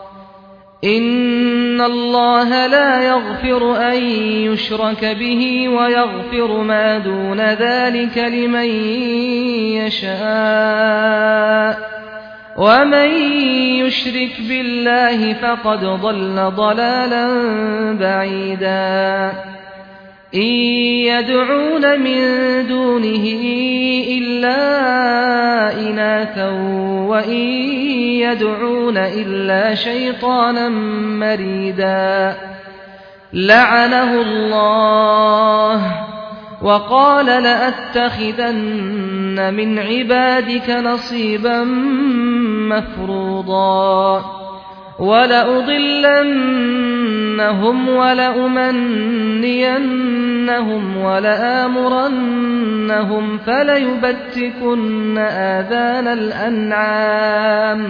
إن الله لا يغفر أن يشرك به ويغفر ما دون ذلك لمن يشاء ومن يشرك بالله فقد ضل ضلالا بعيدا إن يدعون من دونه إلا إناثا وإن يدعون إلا شيطانا مريدا لعنه الله وقال لأتخذن من عبادك نصيبا مفروضا ولأضلنهم ولأمنينهم ولآمرنهم فليبتكن آذان الأنعام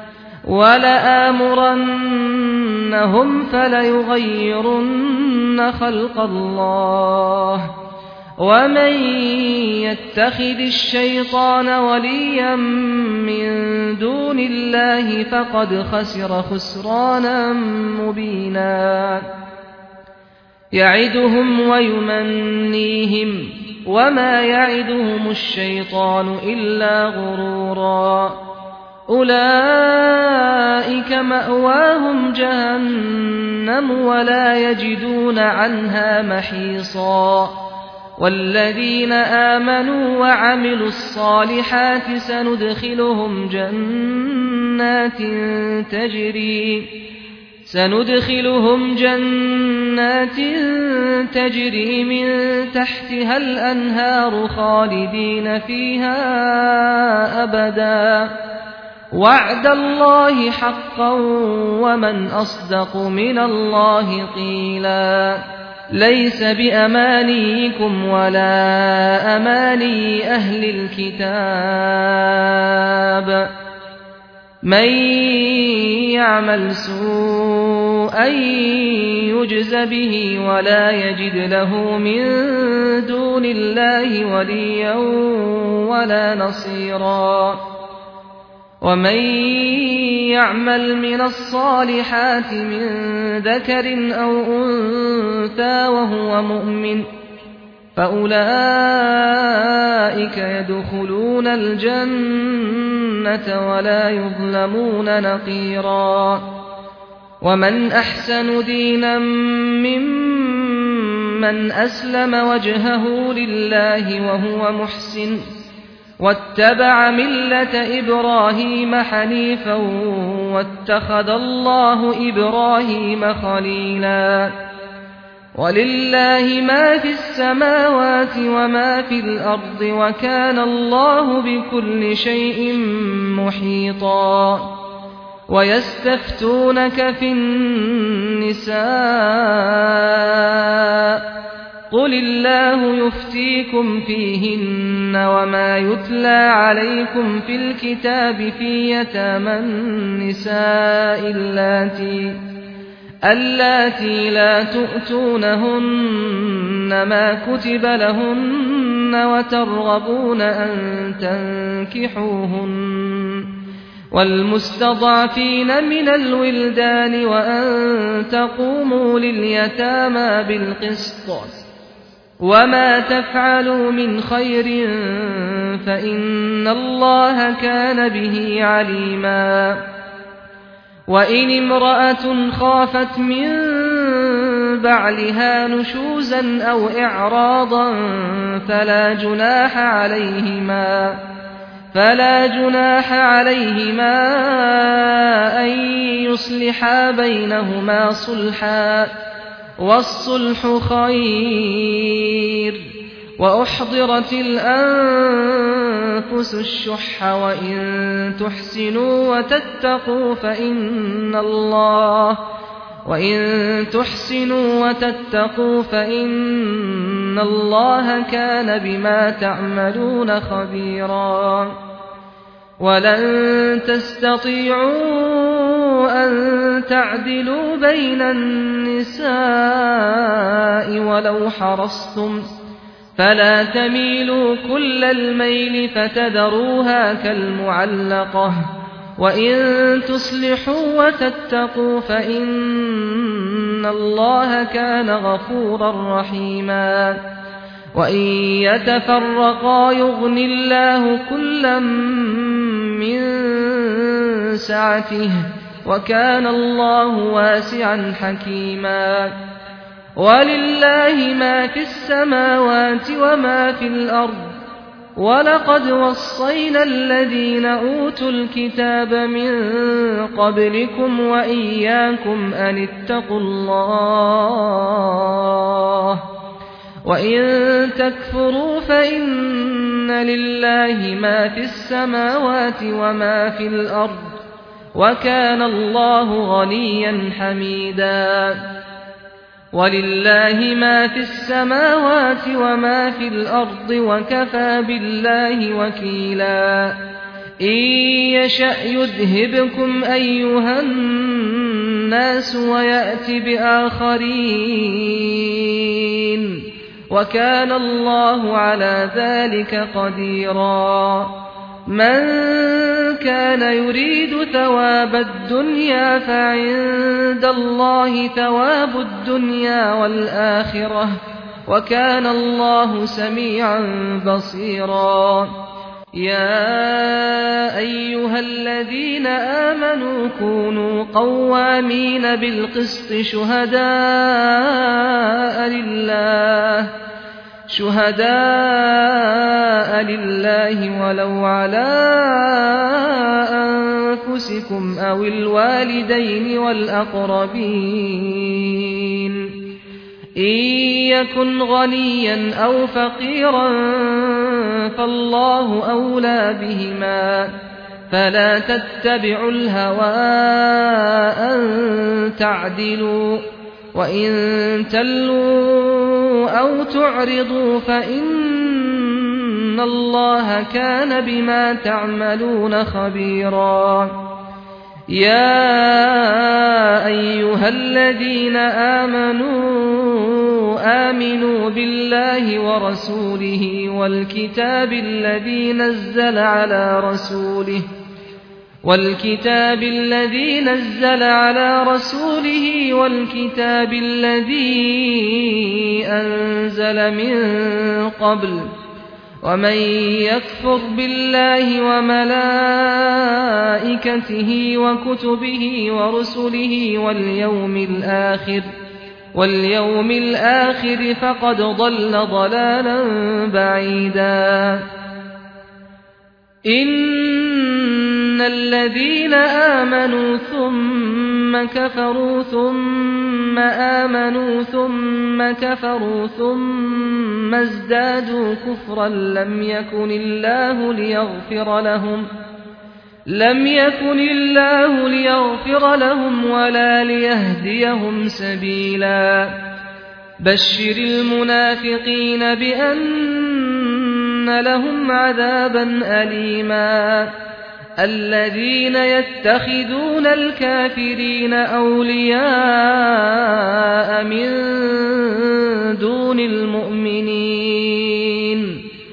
ولآمرنهم فليغيرن خلق الله ومن يتخذ الشيطان وليا من دون الله فقد خسر خسرانا مبينا يعدهم ويمنيهم وما يعدهم الشيطان إلا غرورا أولئك مأواهم جهنم ولا يجدون عنها محيصا والذين آمنوا وعملوا الصالحات سندخلهم جنات تجري من تحتها الأنهار خالدين فيها أبدا وعد الله حقا ومن أصدق من الله قيلا ليس بأمانيكم ولا أماني أهل الكتاب من يعمل سوءا يجز به ولا يجد له من دون الله وليا ولا نصيرا ومن يعمل من الصالحات من ذكر أو أنثى وهو مؤمن فأولئك يدخلون الجنة ولا يظلمون نقيرا ومن أحسن دينا ممن أسلم وجهه لله وهو محسن واتبع ملة إبراهيم حنيفا واتخذ الله إبراهيم خليلا ولله ما في السماوات وما في الأرض وكان الله بكل شيء محيطا ويستفتونك في النساء قل الله يفتيكم فيهن وما يتلى عليكم في الكتاب في يتامى النساء اللاتي لا تؤتونهن ما كتب لهن وترغبون أن تنكحوهن والمستضعفين من الولدان وأن تقوموا لليتامى بالقسط وما تفعلوا من خير فإن الله كان به عليما وإن امرأة خافت من بعلها نشوزا أو إعراضا فلا جناح عليهما أن يصلحا بينهما صلحا والصلح خير وأحضرت الأنفس الشح وإن تحسنوا وتتقوا فإن الله كان بما تعملون خبيرا ولن تستطيعوا أن تعدلوا بين النساء ولو حرصتم فلا تميلوا كل الميل فتذروها كالمعلقة وإن تصلحوا وتتقوا فإن الله كان غفورا رحيما وإن يتفرقا يغن الله كلا من سعته وكان الله واسعا حكيما ولله ما في السماوات وما في الأرض ولقد وصينا الذين أوتوا الكتاب من قبلكم وإياكم أن اتقوا الله وإن تكفروا فإن لله ما في السماوات وما في الأرض وكان الله غنيا حميدا ولله ما في السماوات وما في الأرض وكفى بالله وكيلا إن يشأ يذهبكم أيها الناس ويأت بآخرين وكان الله على ذلك قديرا من كان يريد ثواب الدنيا فعند الله ثواب الدنيا والآخرة وكان الله سميعا بصيرا يا أيها الذين آمنوا كونوا قوامين بالقسط شهداء لله ولو على أنفسكم أو الوالدين والأقربين إن يكن غنيا أو فقيرا فالله أولى بهما فلا تتبعوا الهوى أن تعدلوا وإن تلوا أو تعرضوا فإن الله كان بما تعملون خبيرا يا أيها الذين آمنوا بالله ورسوله والكتاب الذي نزل على رسوله والكتاب الذي أنزل من قبل ومن يكفر بالله وملائكته وكتبه ورسله واليوم الآخر فقد ضل ضلالا بعيدا إن الذين آمنوا ثم كفروا ثم آمنوا ثم كفروا ثم ازدادوا كفرا لم يكن الله ليغفر لهم ولا ليهديهم سبيلا بشر المنافقين بأن لهم عذابا أليما الذين يتخذون الكافرين أولياء من دون المؤمنين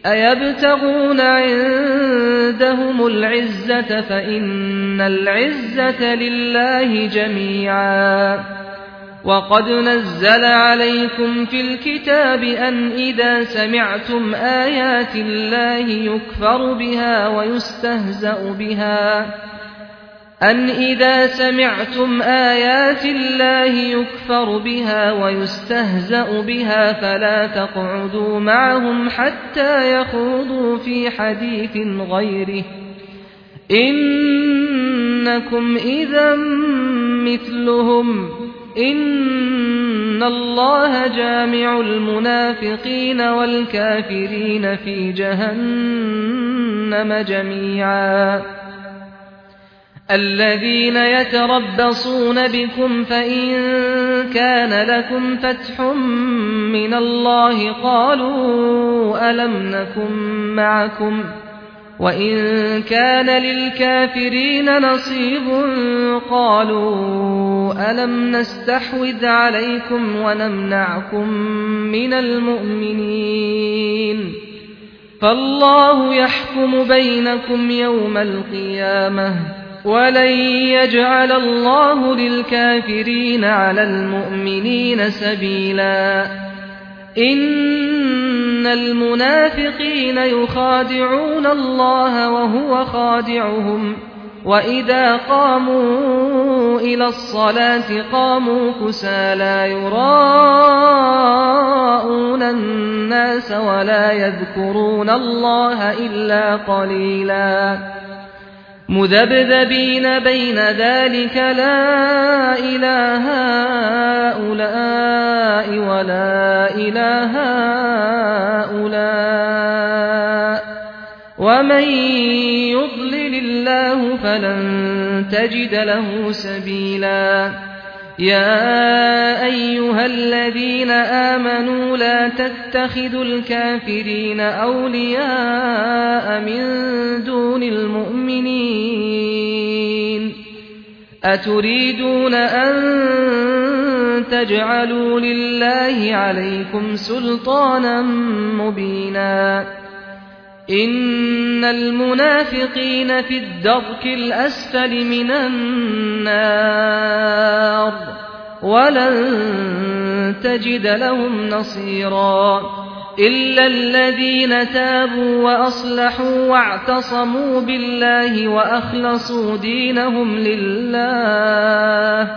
أيبتغون عندهم العزة فإن العزة لله جميعا وقد نزل عليكم في الكتاب أن إذا سمعتم آيات الله يكفر بها ويستهزأ بها فلا تقعدوا معهم حتى يخوضوا في حديث غيره إنكم إذا مثلهم إن الله جامع المنافقين والكافرين في جهنم جميعا الذين يتربصون بكم فإن كان لكم فتح من الله قالوا ألم نكن معكم وإن كان للكافرين نصيب قالوا ألم نستحوذ عليكم ونمنعكم من المؤمنين فالله يحكم بينكم يوم القيامة ولن يجعل الله للكافرين على المؤمنين سبيلا إن المنافقين يخادعون الله وهو خادعهم وإذا قاموا إلى الصلاة قاموا كسالى يراءون الناس ولا يذكرون الله إلا قليلا مذبذبين بين ذلك لا إله هؤلاء ولا إله هؤلاء ومن يضلل الله فلن تجد له سبيلا يا أيها الذين آمنوا لا تتخذوا الكافرين أولياء من دون المؤمنين أتريدون أن تجعلوا لله عليكم سلطانا مبينا إن المنافقين في الدرك الأسفل من النار ولن تجد لهم نصيرا إلا الذين تابوا وأصلحوا واعتصموا بالله وأخلصوا دينهم لله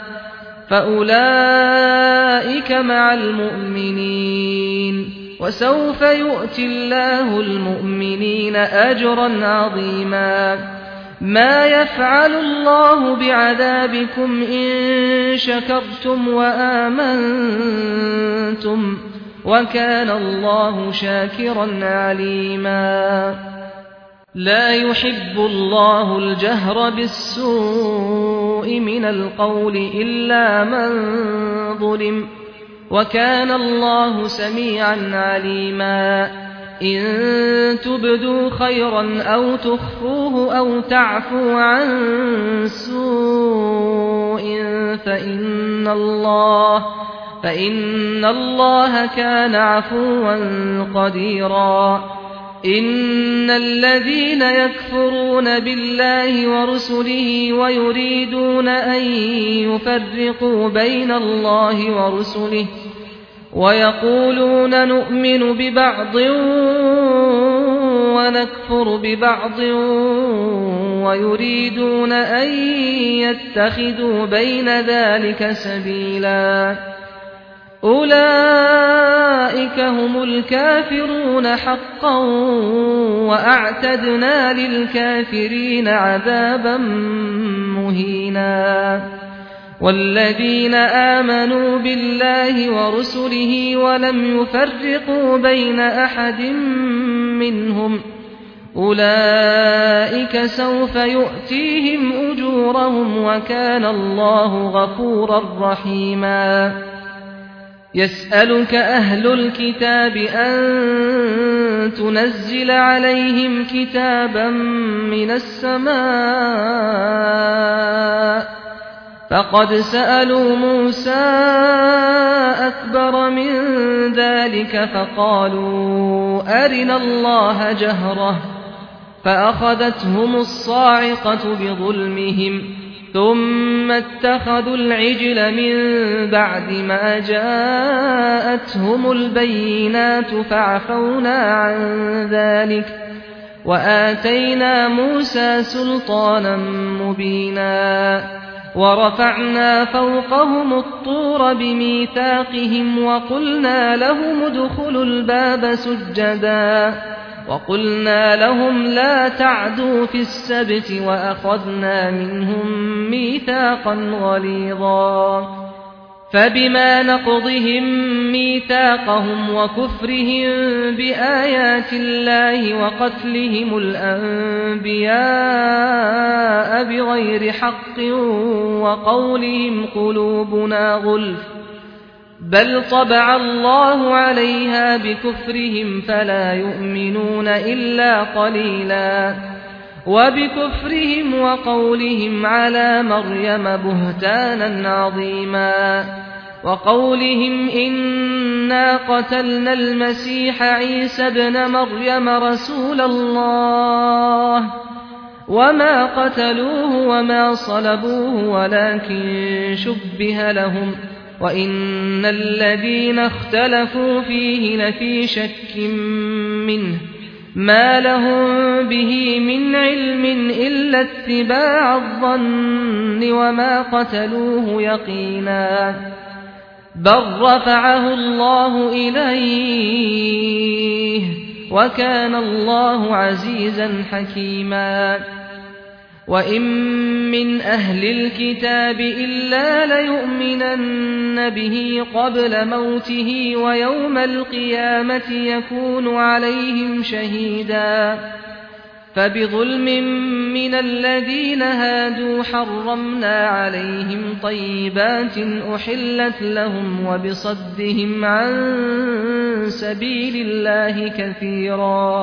فأولئك مع المؤمنين وسوف يؤتي الله المؤمنين أجرا عظيما ما يفعل الله بعذابكم إن شكرتم وآمنتم وكان الله شاكرا عليما لا يحب الله الجهر بالسوء من القول إلا من ظلم وكان الله سميعا عليما إن تبدوا خيرا أو تخفوه أو تعفو عن سوء فإن الله كان عفوا قديرا إن الذين يكفرون بالله ورسله ويريدون أن يفرقوا بين الله ورسله ويقولون نؤمن ببعض ونكفر ببعض ويريدون أن يتخذوا بين ذلك سبيلا أولئك هم الكافرون حقا وأعتدنا للكافرين عذابا مهينا والذين آمنوا بالله ورسله ولم يفرقوا بين أحد منهم أولئك سوف يؤتيهم أجورهم وكان الله غفورا رحيما يسألك أهل الكتاب أن تنزل عليهم كتابا من السماء فقد سألوا موسى أكبر من ذلك فقالوا أرنا الله جهرة فأخذتهم الصاعقة بظلمهم ثم اتخذوا العجل من بعد ما جاءتهم البينات فعفونا عن ذلك وآتينا موسى سلطانا مبينا ورفعنا فوقهم الطور بميثاقهم وقلنا لهم ادخلوا الباب سجدا وقلنا لهم لا تعدوا في السبت وأخذنا منهم ميثاقا غليظا فبما نقضهم ميثاقهم وكفرهم بآيات الله وقتلهم الأنبياء بغير حق وقولهم قلوبنا غلف بل طبع الله عليها بكفرهم فلا يؤمنون إلا قليلا وبكفرهم وقولهم على مريم بهتانا عظيما وقولهم إنا قتلنا المسيح عيسى ابن مريم رسول الله وما قتلوه وما صلبوه ولكن شبه لهم وإن الذين اختلفوا فيه لفي شك منه ما لهم به من علم إلا اتباع الظن وما قتلوه يقينا بل رفعه الله إليه وكان الله عزيزا حكيما وإن من أهل الكتاب إلا ليؤمنن به قبل موته ويوم القيامة يكون عليهم شهيدا فبظلم من الذين هادوا حرمنا عليهم طيبات أحلت لهم وبصدهم عن سبيل الله كثيرا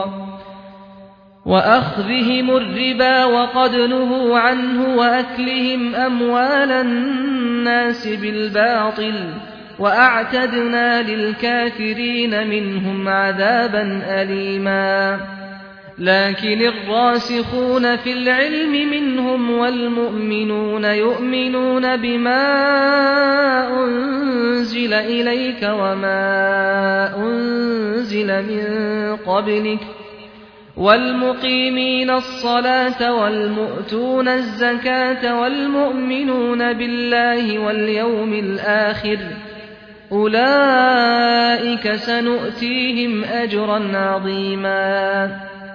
وأخذهم الربا وقد نهوا عنه وأكلهم أموال الناس بالباطل وأعتدنا للكافرين منهم عذابا أليما لكن الراسخون في العلم منهم والمؤمنون يؤمنون بما أنزل إليك وما أنزل من قبلك والمقيمين الصلاة والمؤتون الزكاة والمؤمنون بالله واليوم الآخر أولئك سنؤتيهم أجرا عظيما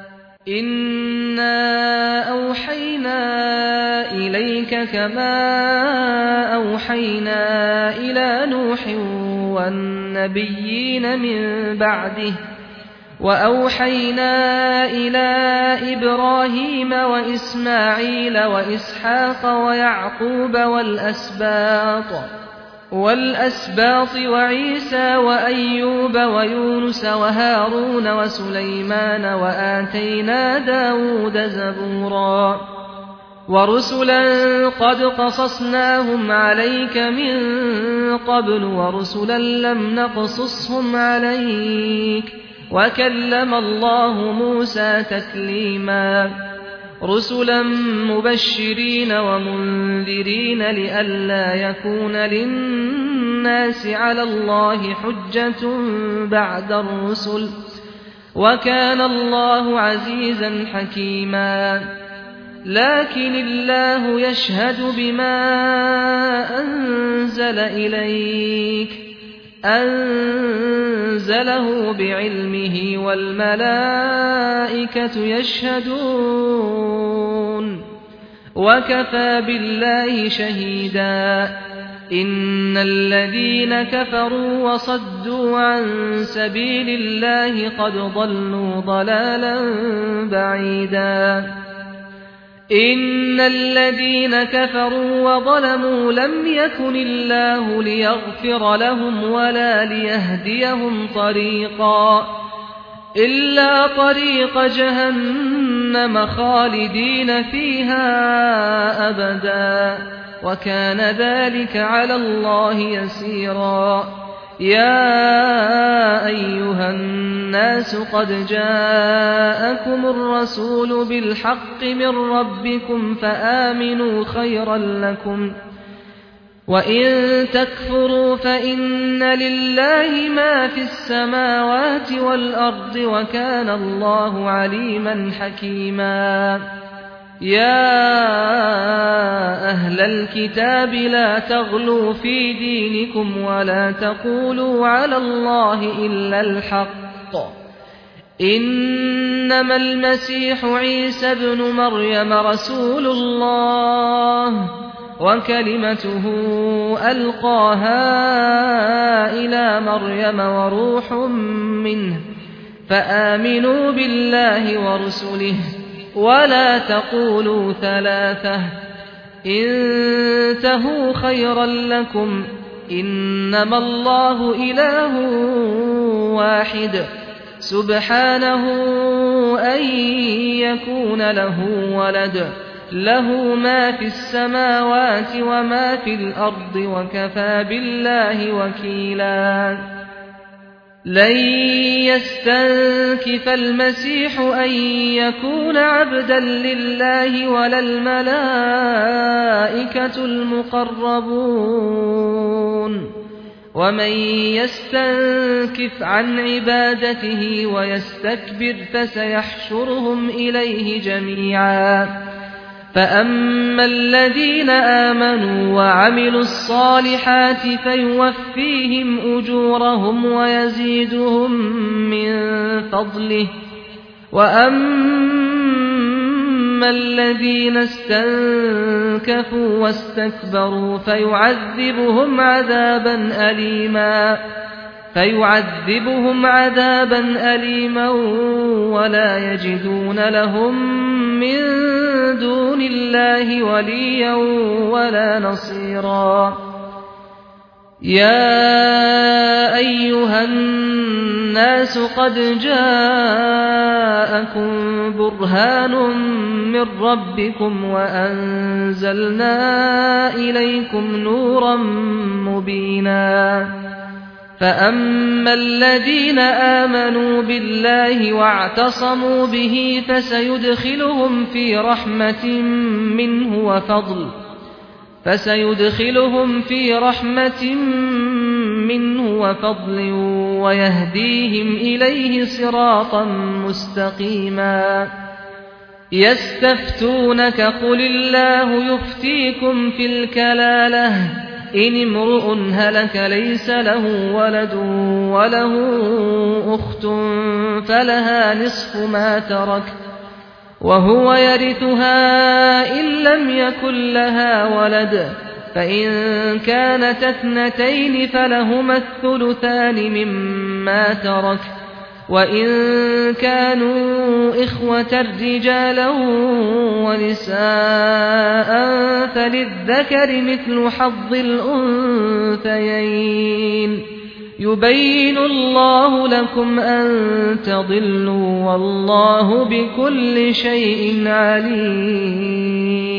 إنا أوحينا إليك كما أوحينا إلى نوح والنبيين من بعده وأوحينا إلى إبراهيم وإسماعيل وإسحاق ويعقوب والأسباط وعيسى وأيوب ويونس وهارون وسليمان وآتينا داود زبورا ورسلا قد قصصناهم عليك من قبل ورسلا لم نقصصهم عليك وكلم الله موسى تكليما رسلا مبشرين ومنذرين لئلا يكون للناس على الله حجة بعد الرسل وكان الله عزيزا حكيما لكن الله يشهد بما أنزل إليك أنزله بعلمه والملائكة يشهدون وكفى بالله شهيدا إن الذين كفروا وصدوا عن سبيل الله قد ضلوا ضلالا بعيدا إن الذين كفروا وظلموا لم يكن الله ليغفر لهم ولا ليهديهم طريقا إلا طريق جهنم خالدين فيها أبدا وكان ذلك على الله يسيرا يا أيها الناس قد جاءكم الرسول بالحق من ربكم فآمنوا خيرا لكم وإن تكفروا فإن لله ما في السماوات والأرض وكان الله عليما حكيما يا أهل الكتاب لا تغلوا في دينكم ولا تقولوا على الله إلا الحق إنما المسيح عيسى ابن مريم رسول الله وكلمته ألقاها إلى مريم وروح منه فآمنوا بالله ورسله ولا تقولوا ثلاثة انتهوا خيرا لكم إنما الله إله واحد سبحانه أن يكون له ولد له ما في السماوات وما في الأرض وكفى بالله وكيلا لن يستنكف المسيح أن يكون عبدا لله ولا الملائكة المقربون ومن يستنكف عن عبادته ويستكبر فسيحشرهم إليه جميعا فأما الذين آمنوا وعملوا الصالحات فيوفيهم أجورهم ويزيدهم من فضله وأما الذين استنكفوا واستكبروا فيعذبهم عذابا أليما ولا يجدون لهم من دون الله وليا ولا نصيرا يا أيها الناس قد جاءكم برهان من ربكم وأنزلنا إليكم نورا مبينا فأما الذين آمنوا بالله واعتصموا به فسيدخلهم في رحمة منه وفضل ويهديهم إليه صراطا مستقيما يستفتونك قل الله يفتيكم في الكلالة إن امرؤ هلك ليس له ولد وله أخت فلها نصف ما ترك وهو يرثها إن لم يكن لها ولد فإن كانت اثنتين فلهما الثلثان مما ترك وإن كانوا إخوة رجالا ونساء فللذكر مثل حظ الأنثيين يبين الله لكم أن تضلوا والله بكل شيء عليم